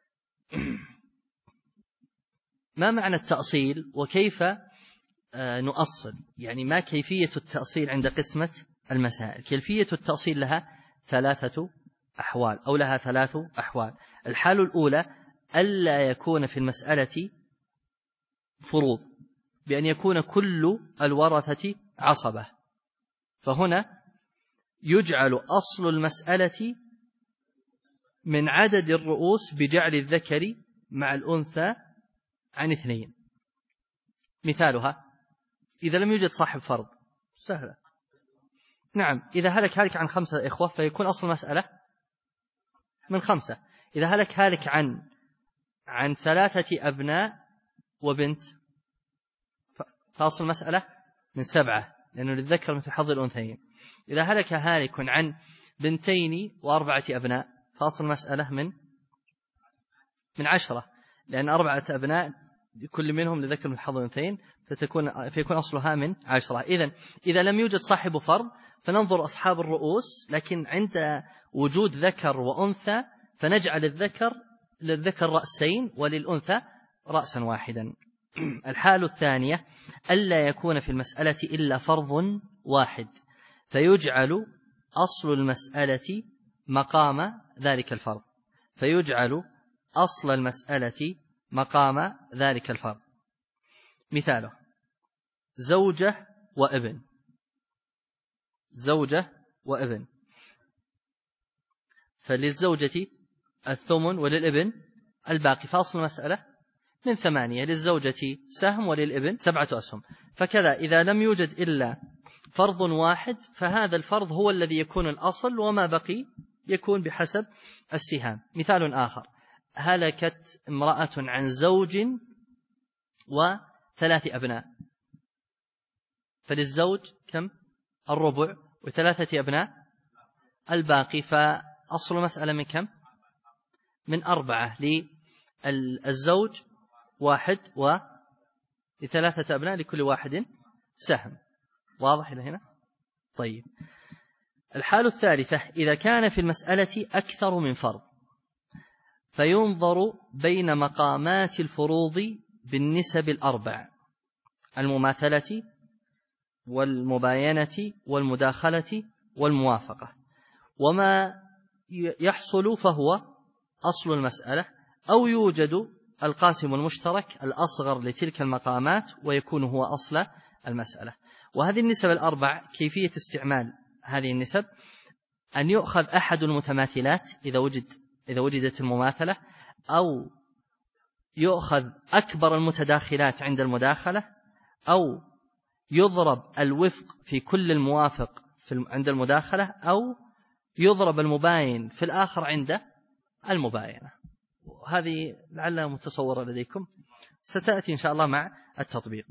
S1: ما معنى التأصيل وكيف نؤصل؟ يعني ما كيفية التأصيل عند قسمة المسائل؟ كيفية التأصيل لها 3 أحوال أو لها 3 أحوال. الحال الأولى: ألا يكون في المسألة فروض، بأن يكون كل الورثة عصبة، فهنا يجعل أصل المسألة من عدد الرؤوس بجعل الذكر مع الأنثى عن 2. مثالها: إذا لم يوجد صاحب فرض، سهلة. نعم، إذا هلك عن 5 إخوة فيكون أصل المسألة من 5. إذا هلك عن 3 أبناء وبنت فأصل المسألة من 7، لأنه للذكر مثل حظ الأنثيين. إذا هلك عن 2 و4 أبناء فأصل المسألة من 10، لأن 4 أبناء كل منهم لذكر من حظ الأنثيين فيكون أصلها من 10. إذن إذا لم يوجد صاحب فرض فننظر أصحاب الرؤوس، لكن عند وجود ذكر وأنثى فنجعل للذكر رأسين وللأنثى رأسا واحدا. الحال الثانية ألا يكون في المسألة إلا فرض واحد فيجعل أصل المسألة مقام ذلك الفرض، مثاله زوجة وابن، فللزوجة الثمن وللابن الباقي، فأصل المسألة من 8، للزوجة سهم وللابن 7 أسهم. فكذا إذا لم يوجد إلا فرض واحد فهذا الفرض هو الذي يكون الأصل، وما بقي يكون بحسب السهام. مثال آخر: هلكت امرأة عن زوج و3 أبناء، فللزوج كم؟ الربع، و3 أبناء الباقي، فأصل مسألة من كم؟ من 4. للزوج 1 و3 أبناء لكل واحد سهم. واضح إلى هنا؟ طيب. الحال الثالثة إذا كان في المسألة أكثر من فرض فينظر بين مقامات الفروض بالنسب 4: المماثلة والمباينة والمداخلة والموافقة، وما يحصل فهو أصل المسألة، أو يوجد القاسم المشترك الأصغر لتلك المقامات ويكون هو أصل المسألة. وهذه النسب 4 كيفية استعمال هذه النسب: أن يؤخذ أحد المتماثلات إذا وجدت المماثلة، أو يؤخذ أكبر المتداخلات عند المداخلة، أو يضرب الوفق في كل الموافق عند المداخلة، أو يضرب المباين في الآخر عند المباينة. هذه لعلها متصورة لديكم، ستأتي إن شاء الله مع التطبيق.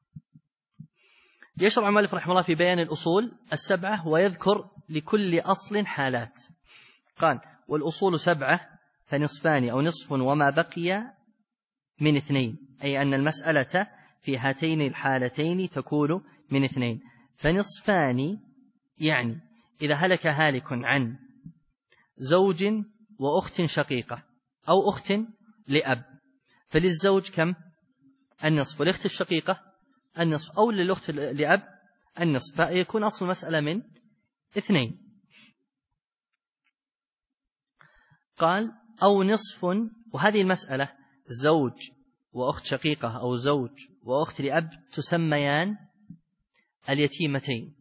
S1: يشرع المؤلف رحمه الله في بيان الأصول 7 ويذكر لكل أصل حالات. قال: والأصول 7 فنصفان أو نصف وما بقي من 2، أي أن المسألة في هاتين الحالتين تكون من 2. فنصفان يعني إذا هلك هالك عن زوج وأخت شقيقة أو أخت لأب، فللزوج كم؟ النصف، والأخت الشقيقة النصف، أو للأخت لأب النصف، فيكون أصل المسألة من 2. قال: أو نصف، وهذه المسألة زوج وأخت شقيقة أو زوج وأخت لأب تسميان اليتيمتين.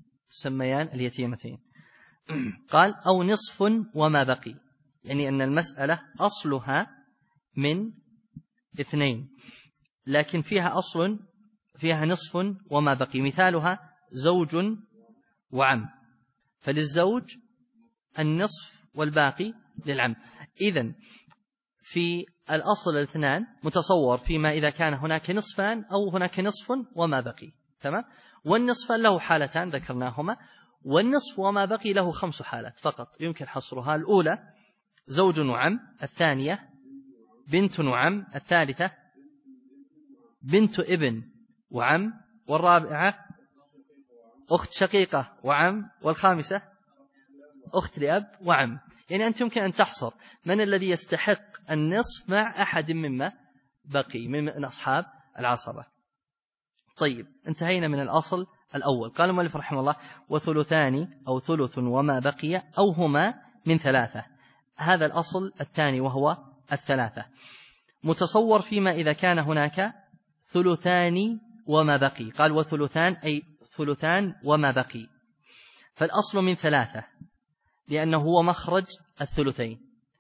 S1: قال: أو نصف وما بقي، يعني أن المسألة أصلها من 2 لكن فيها نصف وما بقي. مثالها زوج وعم، فللزوج النصف والباقي للعم. إذن في الأصل 2 متصور فيما إذا كان هناك نصفان أو هناك نصف وما بقي، تمام؟ والنصفان له حالتان ذكرناهما، والنصف وما بقي له 5 حالات فقط يمكن حصرها: الأولى زوج وعم، الثانية بنت وعم، الثالثة بنت ابن وعم، والرابعة أخت شقيقة وعم، والخامسة أخت لأب وعم. يعني أنت يمكن أن تحصر من الذي يستحق النصف مع أحد مما بقي من أصحاب العصبة. طيب، انتهينا من الأصل الأول. قال المؤلف رحمه الله: وثلثان أو ثلث وما بقي أو هما من 3. هذا الأصل الثاني وهو 3 متصور فيما إذا كان هناك ثلثان وما بقي. قال: وثلثان أي ثلثان وما بقي، فالأصل من 3 لأنه هو مخرج الثلثين.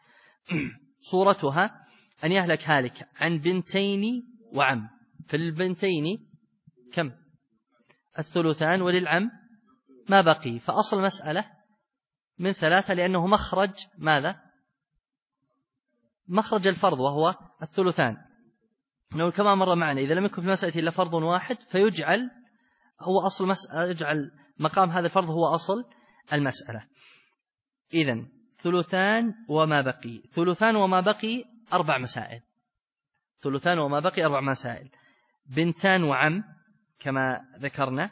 S1: صورتها أن يهلك هالك عن بنتين وعم، فللبنتين كم؟ الثلثان، وللعم ما بقي، فأصل مسألة من 3 لأنه مخرج ماذا؟ مخرج الفرض وهو الثلثان. نقول كما مر معنا إذا لم يكن في مسألة إلا فرض واحد فيجعل هو أصل مسألة، يجعل مقام هذا الفرض هو أصل المسألة. إذن ثلثان وما بقي، ثلثان وما بقي 4 مسائل. ثلثان وما بقي 4 مسائل. بنتان وعم كما ذكرنا،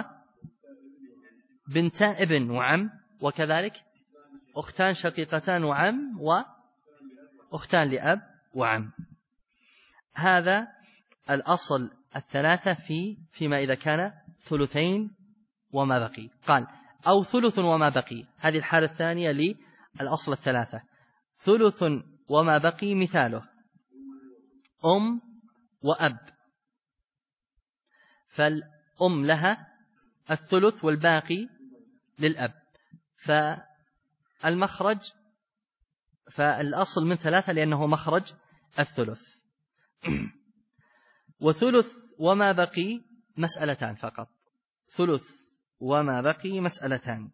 S1: وبنتان ابن وعم، وكذلك أختان شقيقتان وعم، وأختان لأب وعم. هذا الأصل الثلاثة فيما إذا كان ثلثين وما بقي. قال أو ثلث وما بقي، هذه الحالة الثانية للأصل الثلاثة. ثلث وما بقي مثاله أم وأب، فالأم لها الثلث والباقي للأب، فالأصل من ثلاثة لأنه مخرج الثلث. وثلث وما بقي مسألتان فقط، ثلث وما بقي مسألتان،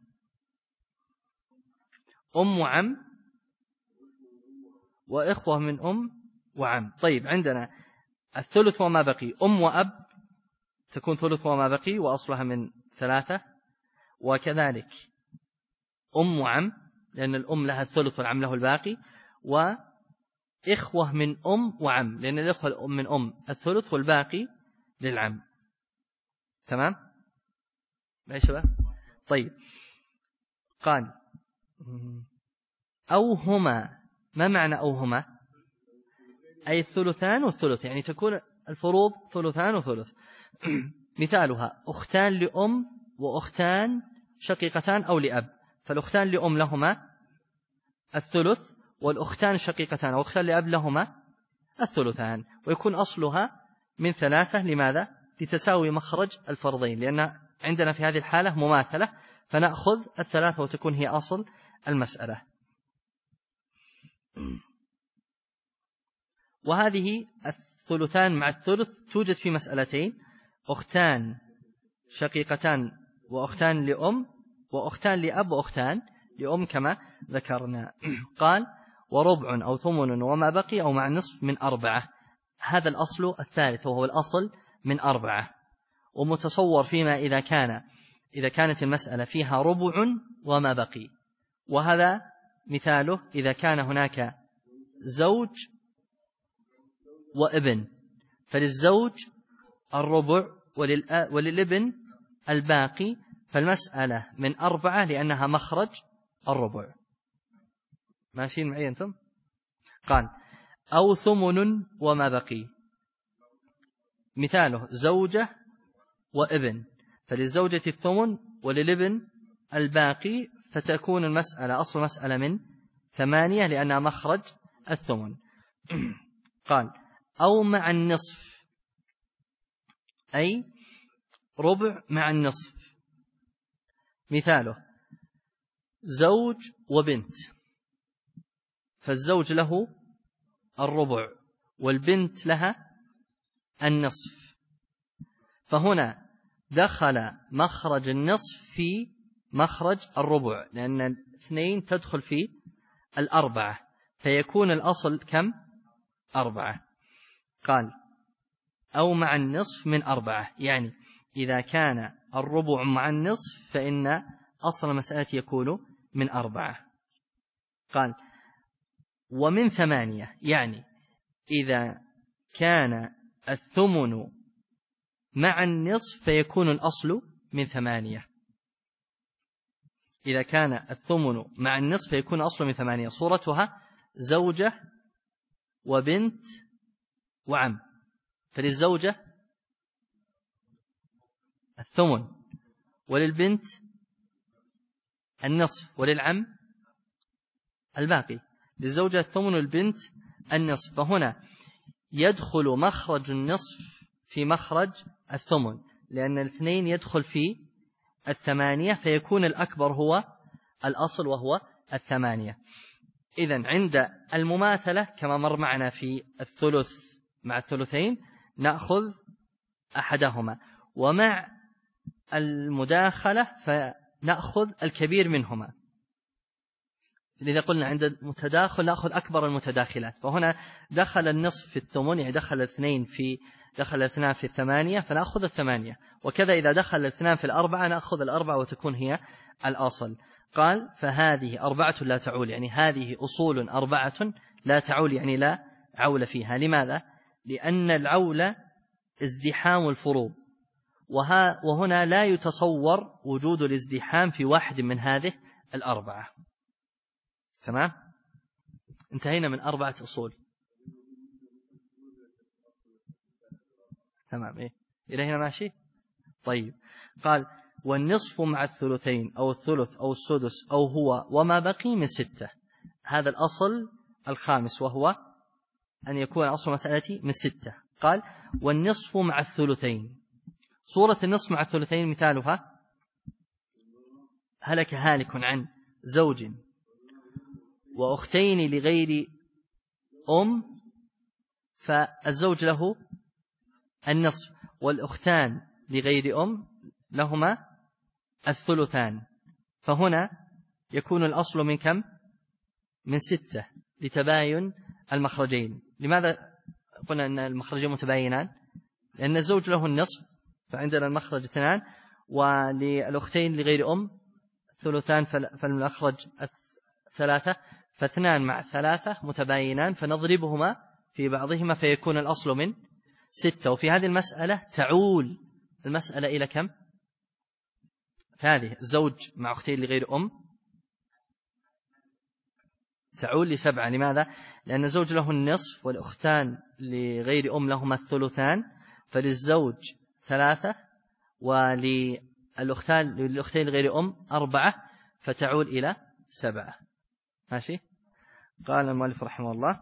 S1: أم وعم وإخوة من أم وعم. طيب عندنا الثلث وما بقي أم وأب تكون ثلث وما بقي وأصلها من ثلاثة، وكذلك أم وعم لأن الأم لها الثلث والعم له الباقي، وإخوة من أم وعم لأن الإخوة من أم الثلث والباقي للعم. تمام يا شباب؟ طيب قال أو هما، ما معنى أو هما؟ أي الثلثان والثلث، يعني تكون الفروض ثلثان وثلث. مثالها أختان لأم وأختان شقيقتان أو لأب، فالأختان لأم لهما الثلث، والأختان شقيقتان أو أختان لأب لهما الثلثان، ويكون أصلها من ثلاثة. لماذا؟ لتساوي مخرج الفرضين، لأن عندنا في هذه الحالة مماثلة، فنأخذ الثلاثة وتكون هي أصل المسألة. وهذه الثلثان مع الثلث توجد في مسألتين: أختان شقيقتان وأختان لأم، وأختان لأب وأختان لأم كما ذكرنا. قال وربع أو ثمن وما بقي أو مع نصف من 4. هذا الأصل الثالث وهو الأصل من 4، ومتصور فيما إذا كانت المسألة فيها ربع وما بقي، وهذا مثاله إذا كان هناك زوج وابن، فللزوج الربع وللابن الباقي، فالمسألة من 4 لأنها مخرج الربع. ماشيين معي أنتم؟ قال أو ثمن وما بقي، مثاله زوجة وابن، فللزوجة الثمن وللابن الباقي، فتكون المسألة أصل مسألة من 8 لأنها مخرج الثمن. قال أو مع النصف، أي ربع مع النصف، مثاله زوج وبنت، فالزوج له الربع والبنت لها النصف، فهنا دخل مخرج النصف في مخرج الربع، لأن 2 تدخل في 4، فيكون الأصل كم؟ 4. قال أو مع النصف من 4، يعني إذا كان الربع مع النصف فإن أصل المسألة يكون من 4. قال ومن 8، يعني إذا كان الثمن مع النصف فيكون الأصل من 8. إذا كان الثمن مع النصف فيكون الأصل من 8. صورتها زوجة وبنت وعم، فللزوجة الثمن وللبنت النصف وللعم الباقي. للزوجة الثمن والبنت النصف، فهنا يدخل مخرج النصف في مخرج الثمن، لأن 2 يدخل في 8، فيكون الأكبر هو الأصل وهو 8. إذن عند المماثلة كما مر معنا في الثلث مع الثلثين نأخذ أحدهما، ومع المداخلة فنأخذ الكبير منهما. لذا قلنا عند المتداخل نأخذ أكبر المتداخلات، فهنا دخل النصف في الثمن، يعني دخل 2 في 8، فنأخذ 8، وكذا إذا دخل 2 في 4 نأخذ 4 وتكون هي الأصل. قال فهذه 4 لا تعول، يعني هذه أصول 4 لا تعول، يعني لا عول فيها. لماذا؟ لأن العول ازدحام الفروض، وهنا لا يتصور وجود الازدحام في واحد من هذه الأربعة. تمام؟ انتهينا من 4 أصول. تمام، إيه إلى هنا ماشي؟ طيب، قال والنصف مع الثلثين أو الثلث أو السدس أو هو وما بقي من 6. هذا الأصل الخامس، وهو أن يكون أصل مسألتي من 6. قال والنصف مع الثلثين. صورة النصف مع الثلثين مثالها: هلك هالك عن زوج وأختين لغير فالزوج له النصف، والأختان لغير لهما الثلثان. فهنا يكون الأصل من كم؟ من 6 لتباين المخرجين. لماذا قلنا أن المخرجين متباينان؟ لأن الزوج له النصف، فعندنا المخرج 2، وللأختين لغير ثلثان، فالمخرج 3، ف2 مع 3 متباينان، فنضربهما في بعضهما فيكون الأصل من 6. وفي هذه المسألة تعول المسألة إلى كم؟ فهذه الزوج مع أختين لغير تعول ل7. لماذا؟ لأن الزوج له النصف والأختان لغير لهما الثلثان، فللزوج 3 وللأختين لغير 4، فتعول إلى 7. ماشي؟ قال المؤلف رحمه الله: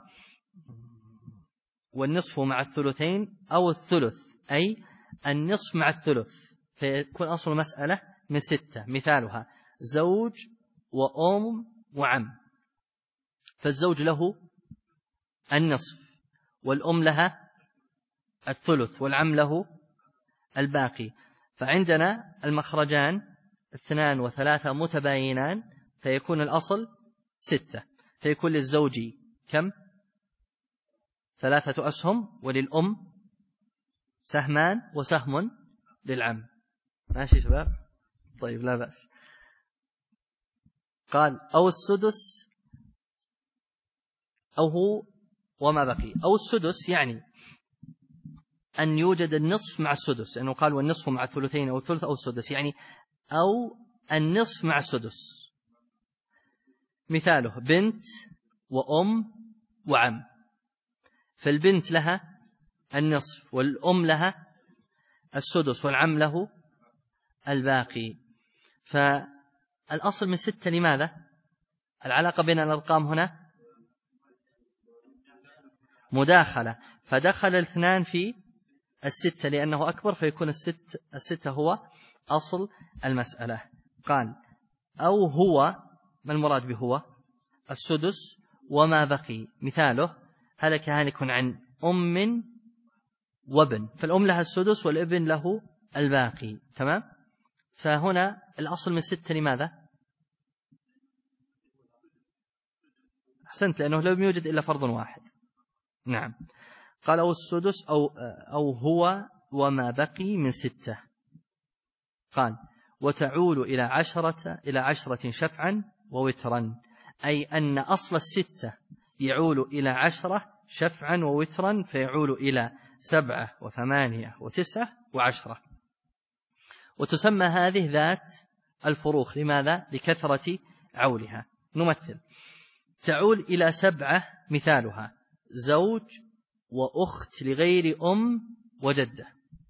S1: والنصف مع الثلثين أو الثلث، أي النصف مع الثلث، فيكون أصل المسألة من 6. مثالها: زوج وعم، فالزوج له النصف والأم لها الثلث والعم له الباقي. فعندنا المخرجان 2 و3 متباينان، فيكون الأصل 6. فيكون للزوج كم؟ 3 أسهم، وللأم سهمان وسهم للعم. ماشي شباب؟ طيب، لا بأس. قال أو السدس أو هو وما بقي. أو السدس يعني أن يوجد النصف مع السدس، لأنه قال والنصف مع الثلثين أو الثلث أو السدس، يعني أو النصف مع السدس. مثاله: بنت وعم، فالبنت لها النصف والأم لها السدس والعم له الباقي. فالأصل من 6. لماذا؟ العلاقة بين الأرقام هنا مداخلة، فدخل 2 في 6 لأنه أكبر، فيكون 6 هو أصل المسألة. قال أو هو، ما المراد بهو؟ السدس وما بقي. مثاله: هلك هالك عن وابن، فالأم لها السدس والابن له الباقي. تمام؟ فهنا الأصل من 6. لماذا؟ أحسنت، لأنه لم يوجد إلا فرض واحد. نعم. قال أو السدس أو هو وما بقي من 6. قال وتعول إلى 10 شفعا ووترا، أي أن أصل 6 يعول إلى 10 شفعا ووترا، فيعول إلى 7 و8 و9 و10. وتسمى هذه ذات الفروخ. لماذا؟ لكثرة عولها. نمثل: تعول إلى 7. مثالها: زوج وأخت لغير وجدة،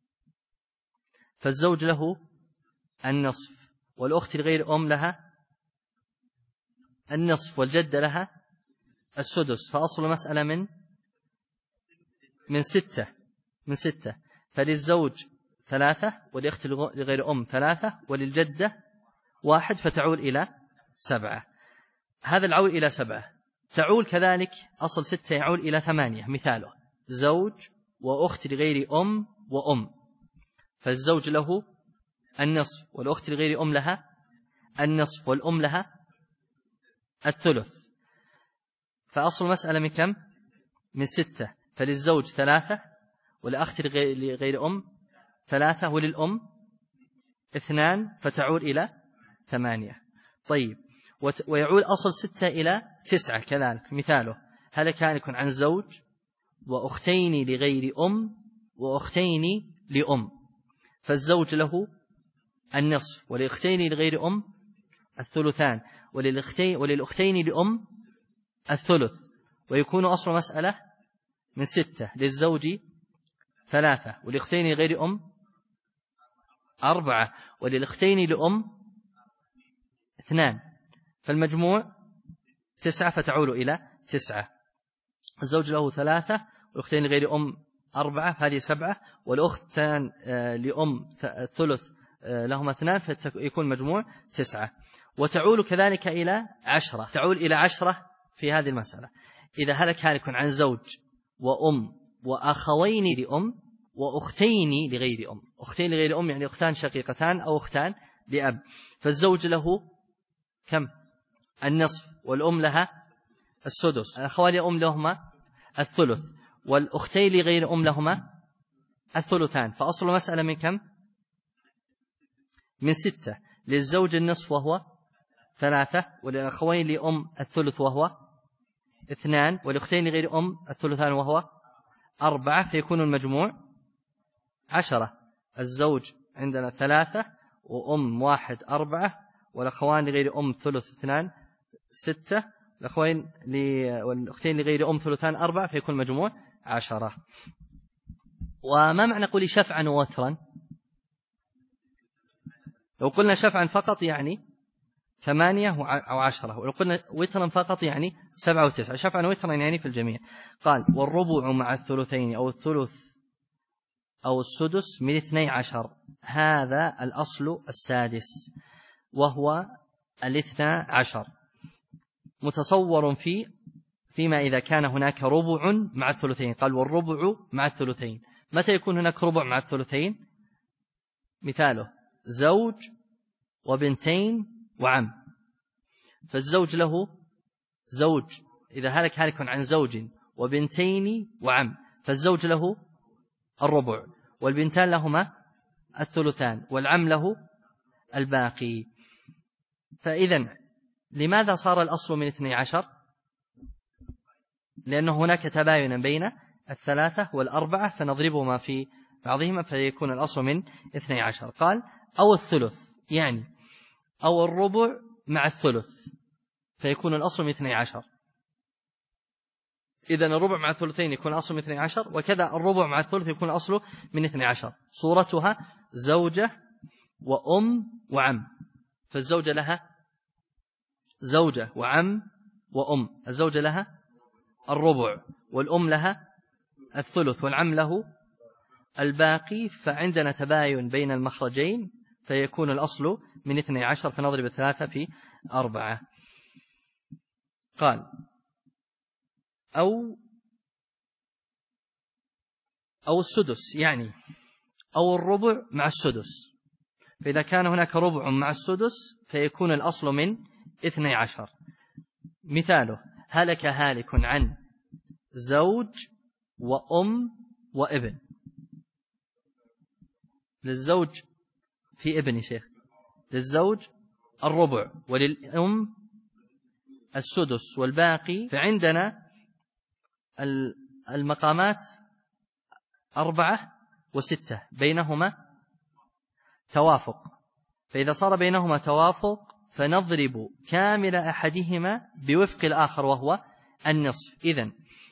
S1: فالزوج له النصف، والأخت لغير لها النصف، والجدة لها السدس. فأصل مسألة من 6. فللزوج 3 ولأخت لغير 3 وللجدة 1، فتعول إلى 7. هذا العول إلى 7. تعول كذلك أصل 6 يعول إلى 8. مثاله: زوج وأخت لغير فالزوج له النصف، والأخت لغير لها النصف، والأم لها الثلث. فأصل مسألة من كم؟ من 6. فللزوج 3 ولأخت لغير 3 وللأم 2، فتعول إلى 8. طيب، ويعود أصل 6 إلى 9 كذلك. مثاله: هلك هالك عن زوج وأختين لغير أم وأختين لأم، فالزوج له النصف، ولأختين لغير أم الثلثان، وللأختين لأم الثلث، ويكون أصل مسألة من 6، للزوج 3، ولأختين لغير أم 4، وللأختين لأم 2، فالمجموع 9 فتعول إلى 9. الزوج له 3 والأختين لغير أم 4 هذه 7، والأختان لأم الثلث لهما 2 فيكون مجموع 9. وتعول كذلك إلى 10، تعول إلى 10 في هذه المسألة إذا هلك هالك عن زوج وأم وأخوين لأم وأختين لغير أم. أختين لغير أم يعني أختان شقيقتان أو أختان لأب، فالزوج له كم؟ النصف، والأم لها السدس، الأخوان لأم لهما الثلث، والأختين لغير أم لهما الثلثان، فأصل مسألة من كم؟ من 6. للزوج النصف وهو 3، وللأخوين لأم الثلث وهو 2، والأختين لغير أم الثلثان وهو 4، فيكون المجموع 10. الزوج عندنا 3 وأم 1 4، والأخوان لغير أم ثلث 2 6، والأختين لغير أم ثلثان 4، فيكون المجموع 10. وما معنى قولي شفعا ووترا؟ لو قلنا شفعا فقط يعني 8 أو 10، ولو قلنا وترا فقط يعني 7 و9. شفعا وترا يعني في الجميع. قال والربع مع الثلثين أو الثلث أو السدس من 12، هذا الأصل السادس وهو 12 متصور فيما إذا كان هناك ربع مع الثلثين. قال والربع مع الثلثين، متى يكون هناك ربع مع الثلثين؟ مثاله زوج وبنتين وعم، فالزوج له زوج إذا هلك عن زوج وبنتين وعم، فالزوج له الربع، والبنتان لهما الثلثان، والعم له الباقي. فإذن لماذا صار الأصل من 12؟ لأنه هناك تباين بين 3 و4، فنضربهما في بعضهما فيكون الأصل من 12. قال أو الثلث يعني أو الربع مع الثلث فيكون الأصل من 12. إذن الربع مع الثلثين يكون الأصل من 12، وكذا الربع مع الثلث يكون الأصل من 12. صورتها زوجة وأم وعم، فالزوجة لها زوجة وعم وأم، الزوجة لها الربع، والأم لها الثلث، والعم له الباقي، فعندنا تباين بين المخرجين فيكون الأصل من 12، فنضرب 3 في 4. قال أو السدس يعني أو الربع مع السدس، فإذا كان هناك ربع مع السدس فيكون الأصل من 12. مثاله هلك هالك عن زوج وأم وابن. للزوج في ابن شيخ، للزوج الربع وللأم السدس والباقي، فعندنا المقامات 4 و6 بينهما توافق، فإذا صار بينهما توافق فنضرب كامل أحدهما بوفق الآخر وهو النصف. إذن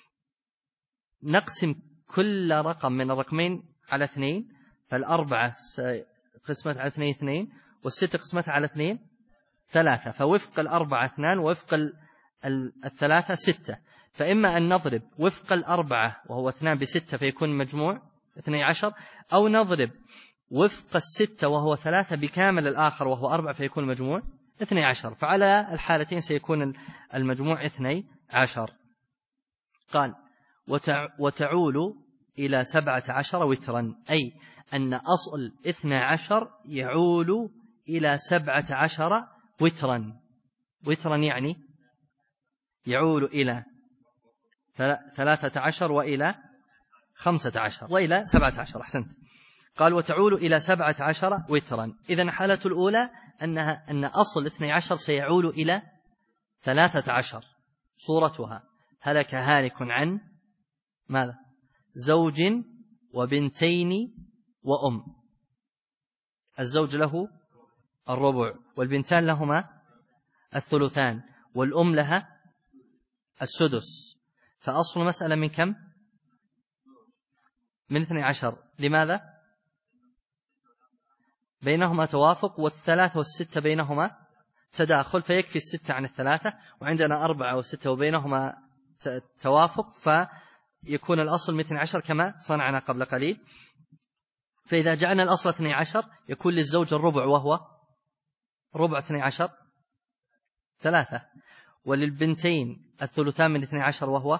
S1: نقسم كل رقم من الرقمين على 2، فال4 قسمت على 2 2، وال6 قسمت على 2 3، فوفق ال4 2 ووفق ال3 6. فإما أن نضرب وفق ال4 وهو 2 ب6 فيكون مجموع 12، أو نضرب وفق ال6 وهو 3 بكامل الآخر وهو 4 فيكون مجموع 12، فعلى الحالتين سيكون المجموع 12. قال وتعول إلى 17 وترا، أي أن أصل 12 يعول إلى 17 وترا. وترا يعني يعول إلى 13 وإلى 15 وإلى 17. أحسنت. قال وتعول إلى 17 وترا. إذن الحالة الأولى أن أصل 12 سيعول إلى 13. صورتها هلك هالك عن ماذا؟ زوج وبنتين وأم. الزوج له الربع، والبنتان لهما الثلثان، والأم لها السدس. فأصل مسألة من كم؟ من 12. لماذا؟ بينهما توافق، والثلاثة والستة بينهما تداخل، فيكفي 6 عن 3، وعندنا 4 و6 وبينهما توافق، فيكون الأصل من 12 كما صنعنا قبل قليل. فإذا جعلنا الأصل 12 يكون للزوج الربع، وهو ربع 12 3، وللبنتين الثلثان من 12 وهو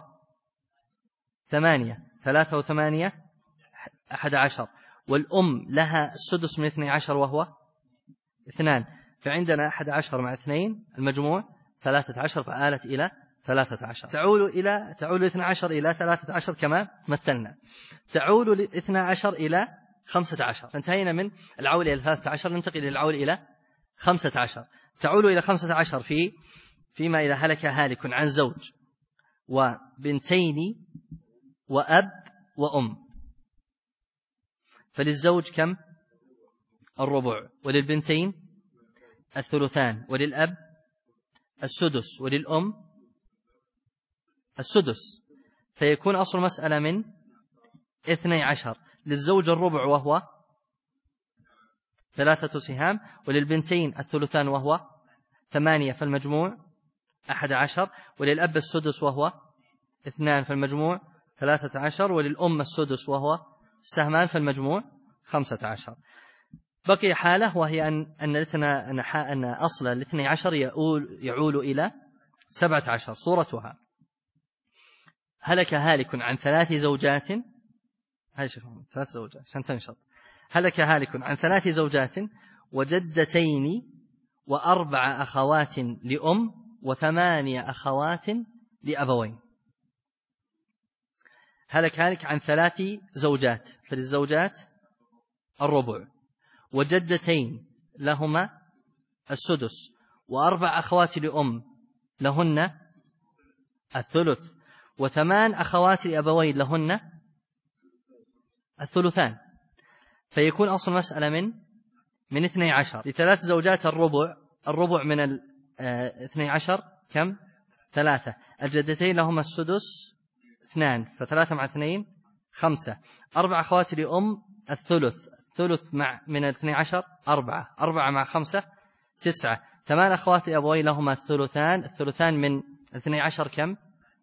S1: 8، 3 و8 11، والأم لها السدس من 12 وهو 2. فعندنا 11 مع 2 المجموع 13، فآلت إلى 13. تعول 12 إلى 13 كما مثلنا. تعول 12 إلى 15. فانتهينا من العول إلى 13، ننتقل إلى العول إلى 15. تعول إلى 15 فيما إذا هلك هالك عن زوج وبنتين وأب وأم. فللزوج كم؟ الربع، وللبنتين الثلثان، وللأب السدس، وللأم السدس. فيكون أصل مسألة من 12. للزوج الربع وهو 3 سهام، وللبنتين الثلثان وهو 8، فالمجموع 11، وللأب السدس وهو 2، فالمجموع 13، وللأم السدس وهو سهمان، فالمجموع 15. بقي حالة، وهي أن أصل 12 يعول إلى 17. صورتها: هلك هالك عن 3 زوجات. ثلاث زوجات عشان تنشط. هلك هالك عن 3 زوجات وجدتين و4 أخوات لأم و8 أخوات لأبوين. هلك هالك عن 3 زوجات، فللزوجات الربع، وجدتين لهما السدس، و4 أخوات لأم لهن الثلث، و8 أخوات لأبوين لهن الثلثان. فيكون أصل مسألة من 12. ل3 زوجات الربع من 12 كم؟ 3. الجدتين لهما السدس 2، ف3 مع 2 5. 4 أخوات لأم الثلث من 12 4 مع 5 9. 8 أخوات لأبوين لهما الثلثان من 12 كم؟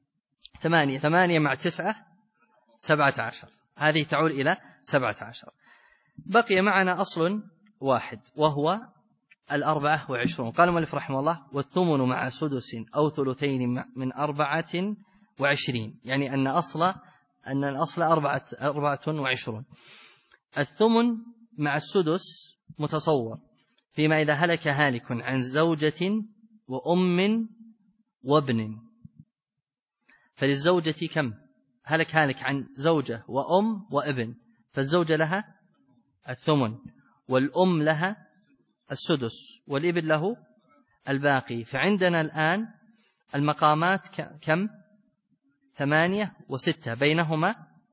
S1: 8 مع 9 17. هذه تعود إلى 17. بقي معنا أصل واحد وهو 24. قال المؤلف رحمه الله: والثمن مع سدس أو ثلثين من 24، يعني أن الأصل 24. الثمن مع السدس متصور فيما إذا هلك هالك عن زوجة وأم وابن. فللزوجة كم؟ هلك عن زوجة وأم وابن، فالزوجة لها الثمن، والأم لها السدس، والابن له الباقي. فعندنا الآن المقامات كم؟ 8 و6، بينهما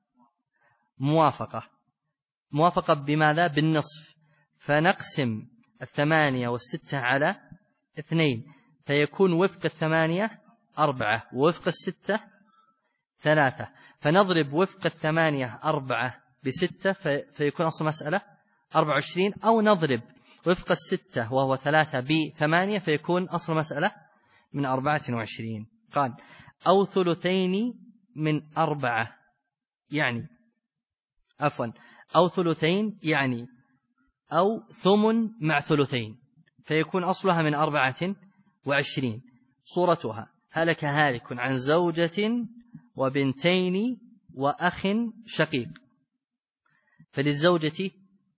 S1: موافقة بماذا؟ بالنصف. فنقسم 8 و6 على 2، فيكون وفق 8 4 ووفق 6 3. فنضرب وفق 8 4 ب6 فيكون أصل مسألة 24، أو نضرب وفق 6 وهو 3 ب8 فيكون أصل مسألة من 24. قال: أو ثلثين من 4، يعني أو ثلثين، يعني أو ثمن مع ثلثين، فيكون أصلها من 24. صورتها: هلك هالك عن زوجة وبنتين وأخ شقيق. فللزوجة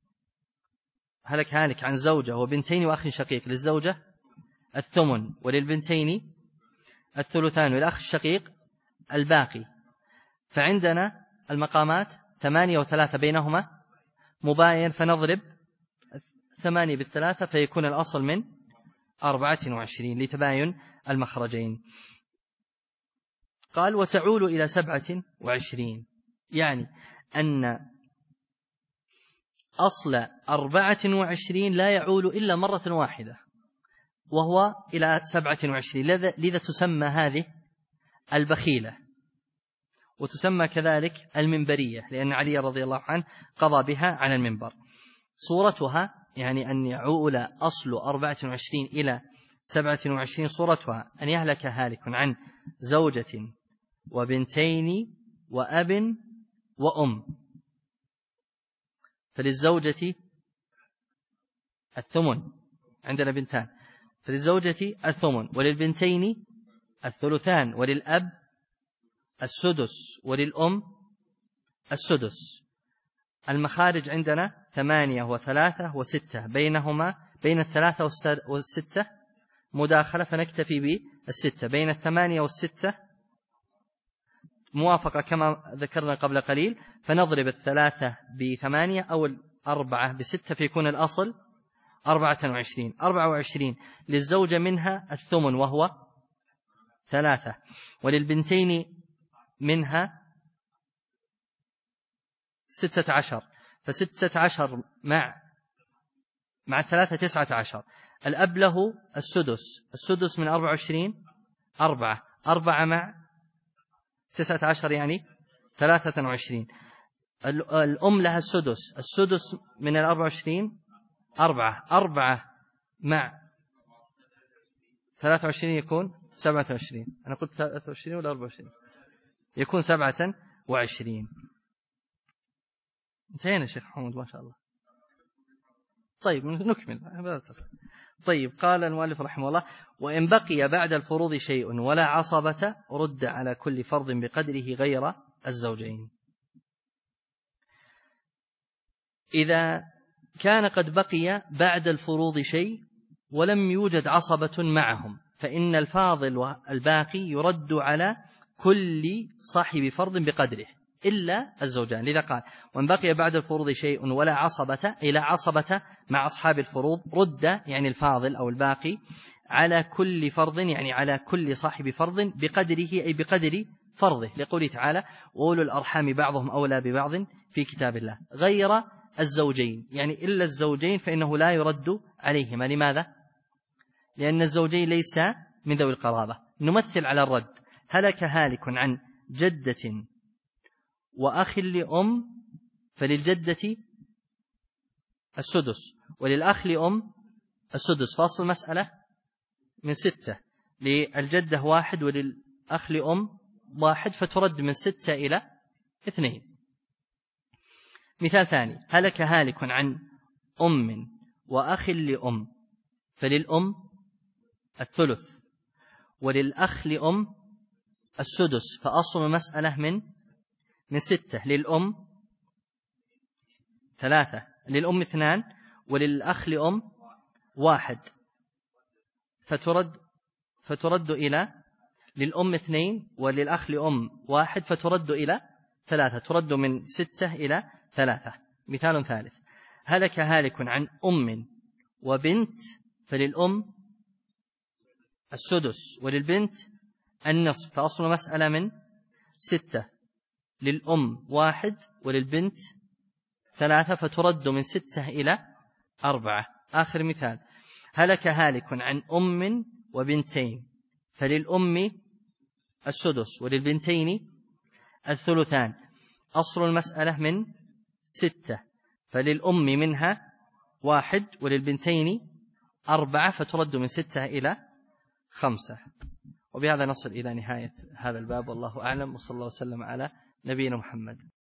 S1: هلك عن زوجة وبنتين وأخ شقيق، للزوجة الثمن، وللبنتين الثلثان، والأخ الشقيق الباقي. فعندنا المقامات 8 و3 بينهما مباين، فنضرب 8 بالثلاثة فيكون الأصل من 24 لتباين المخرجين. قال: وتعول إلى 27. يعني أن أصل 24 لا يعول إلا مرة واحدة، وهو إلى 27. لذا تسمى هذه البخيلة، وتسمى كذلك المنبرية، لأن علي رضي الله عنه قضى بها على المنبر. صورتها يعني أن يعول أصل 24 إلى 27. صورتها أن يهلك هالك عن زوجة وبنتين وأب وأم. فللزوجة الثمن، عندنا بنتان، فللزوجة الثمن، وللبنتين الثلثان، وللأب السدس، وللأم السدس. المخارج عندنا 8 و3 و6، بينهما بين 3 و6 مداخلة، فنكتفي ب6. بين 8 و6 موافقة كما ذكرنا قبل قليل، فنضرب 3 ب8 أو 4 ب6، فيكون الأصل 24. 24 للزوجة منها الثمن وهو 3، وللبنتين منها 16، ف16 مع 3 19. الأب له السدس، السدس من 24 4 مع 19 يعني 23. الأم لها السدس، السدس من 24 4 مع 23 يكون 27. أنا قلت 23 ولا 24؟ يكون 27. انتهينا شيخ محمود ما شاء الله. طيب نكمل. طيب قال المؤلف رحمه الله: وإن بقي بعد الفروض شيء ولا عصبة رد على كل فرض بقدره غير الزوجين. إذا كان قد بقي بعد الفروض شيء ولم يوجد عصبة معهم، فإن الفاضل والباقي يرد على كل صاحب فرض بقدره إلا الزوجان. لذا قال: وإن بقي بعد الفروض شيء ولا عصبة، إلى عصبة مع أصحاب الفروض، رد يعني الفاضل أو الباقي على كل فرض، يعني على كل صاحب فرض بقدره، أي بقدر فرضه، لقوله تعالى: وأولو الأرحام بعضهم أولى ببعض في كتاب الله، غير الزوجين، يعني إلا الزوجين فإنه لا يرد عليهما. لماذا؟ لأن الزوجين ليس من ذوي القرابة. نمثل على الرد: هلك هالك عن جدة وأخ لأم، فللجدة السدس، وللأخ لأم السدس، فأصل المسألة من 6، للجدة 1 وللأخ لأم 1، فترد من 6 إلى 2. مثال ثاني: هلك هالك عن أم وأخ لأم، فللأم الثلث، وللأخ لأم السدس، فأصل المسألة من 6، للأم 3، للأم 2، وللأخ لأم 1، فترد إلى للأم 2 وللأخ لأم 1، فترد إلى 3، ترد من 6 إلى 3. مثال ثالث: هلك هالك عن أم وبنت، فللأم السدس وللبنت النصف، فأصل مسألة من 6، للأم 1 وللبنت 3، فترد من 6 إلى 4. آخر مثال: هلك هالك عن أم وبنتين، فللأم السدس وللبنتين الثلثان، أصل المسألة من 6، فللأم منها 1 وللبنتين 4، فترد من 6 إلى 5. وبهذا نصل إلى نهاية هذا الباب، والله أعلم، وصلى الله وسلم على نبينا محمد.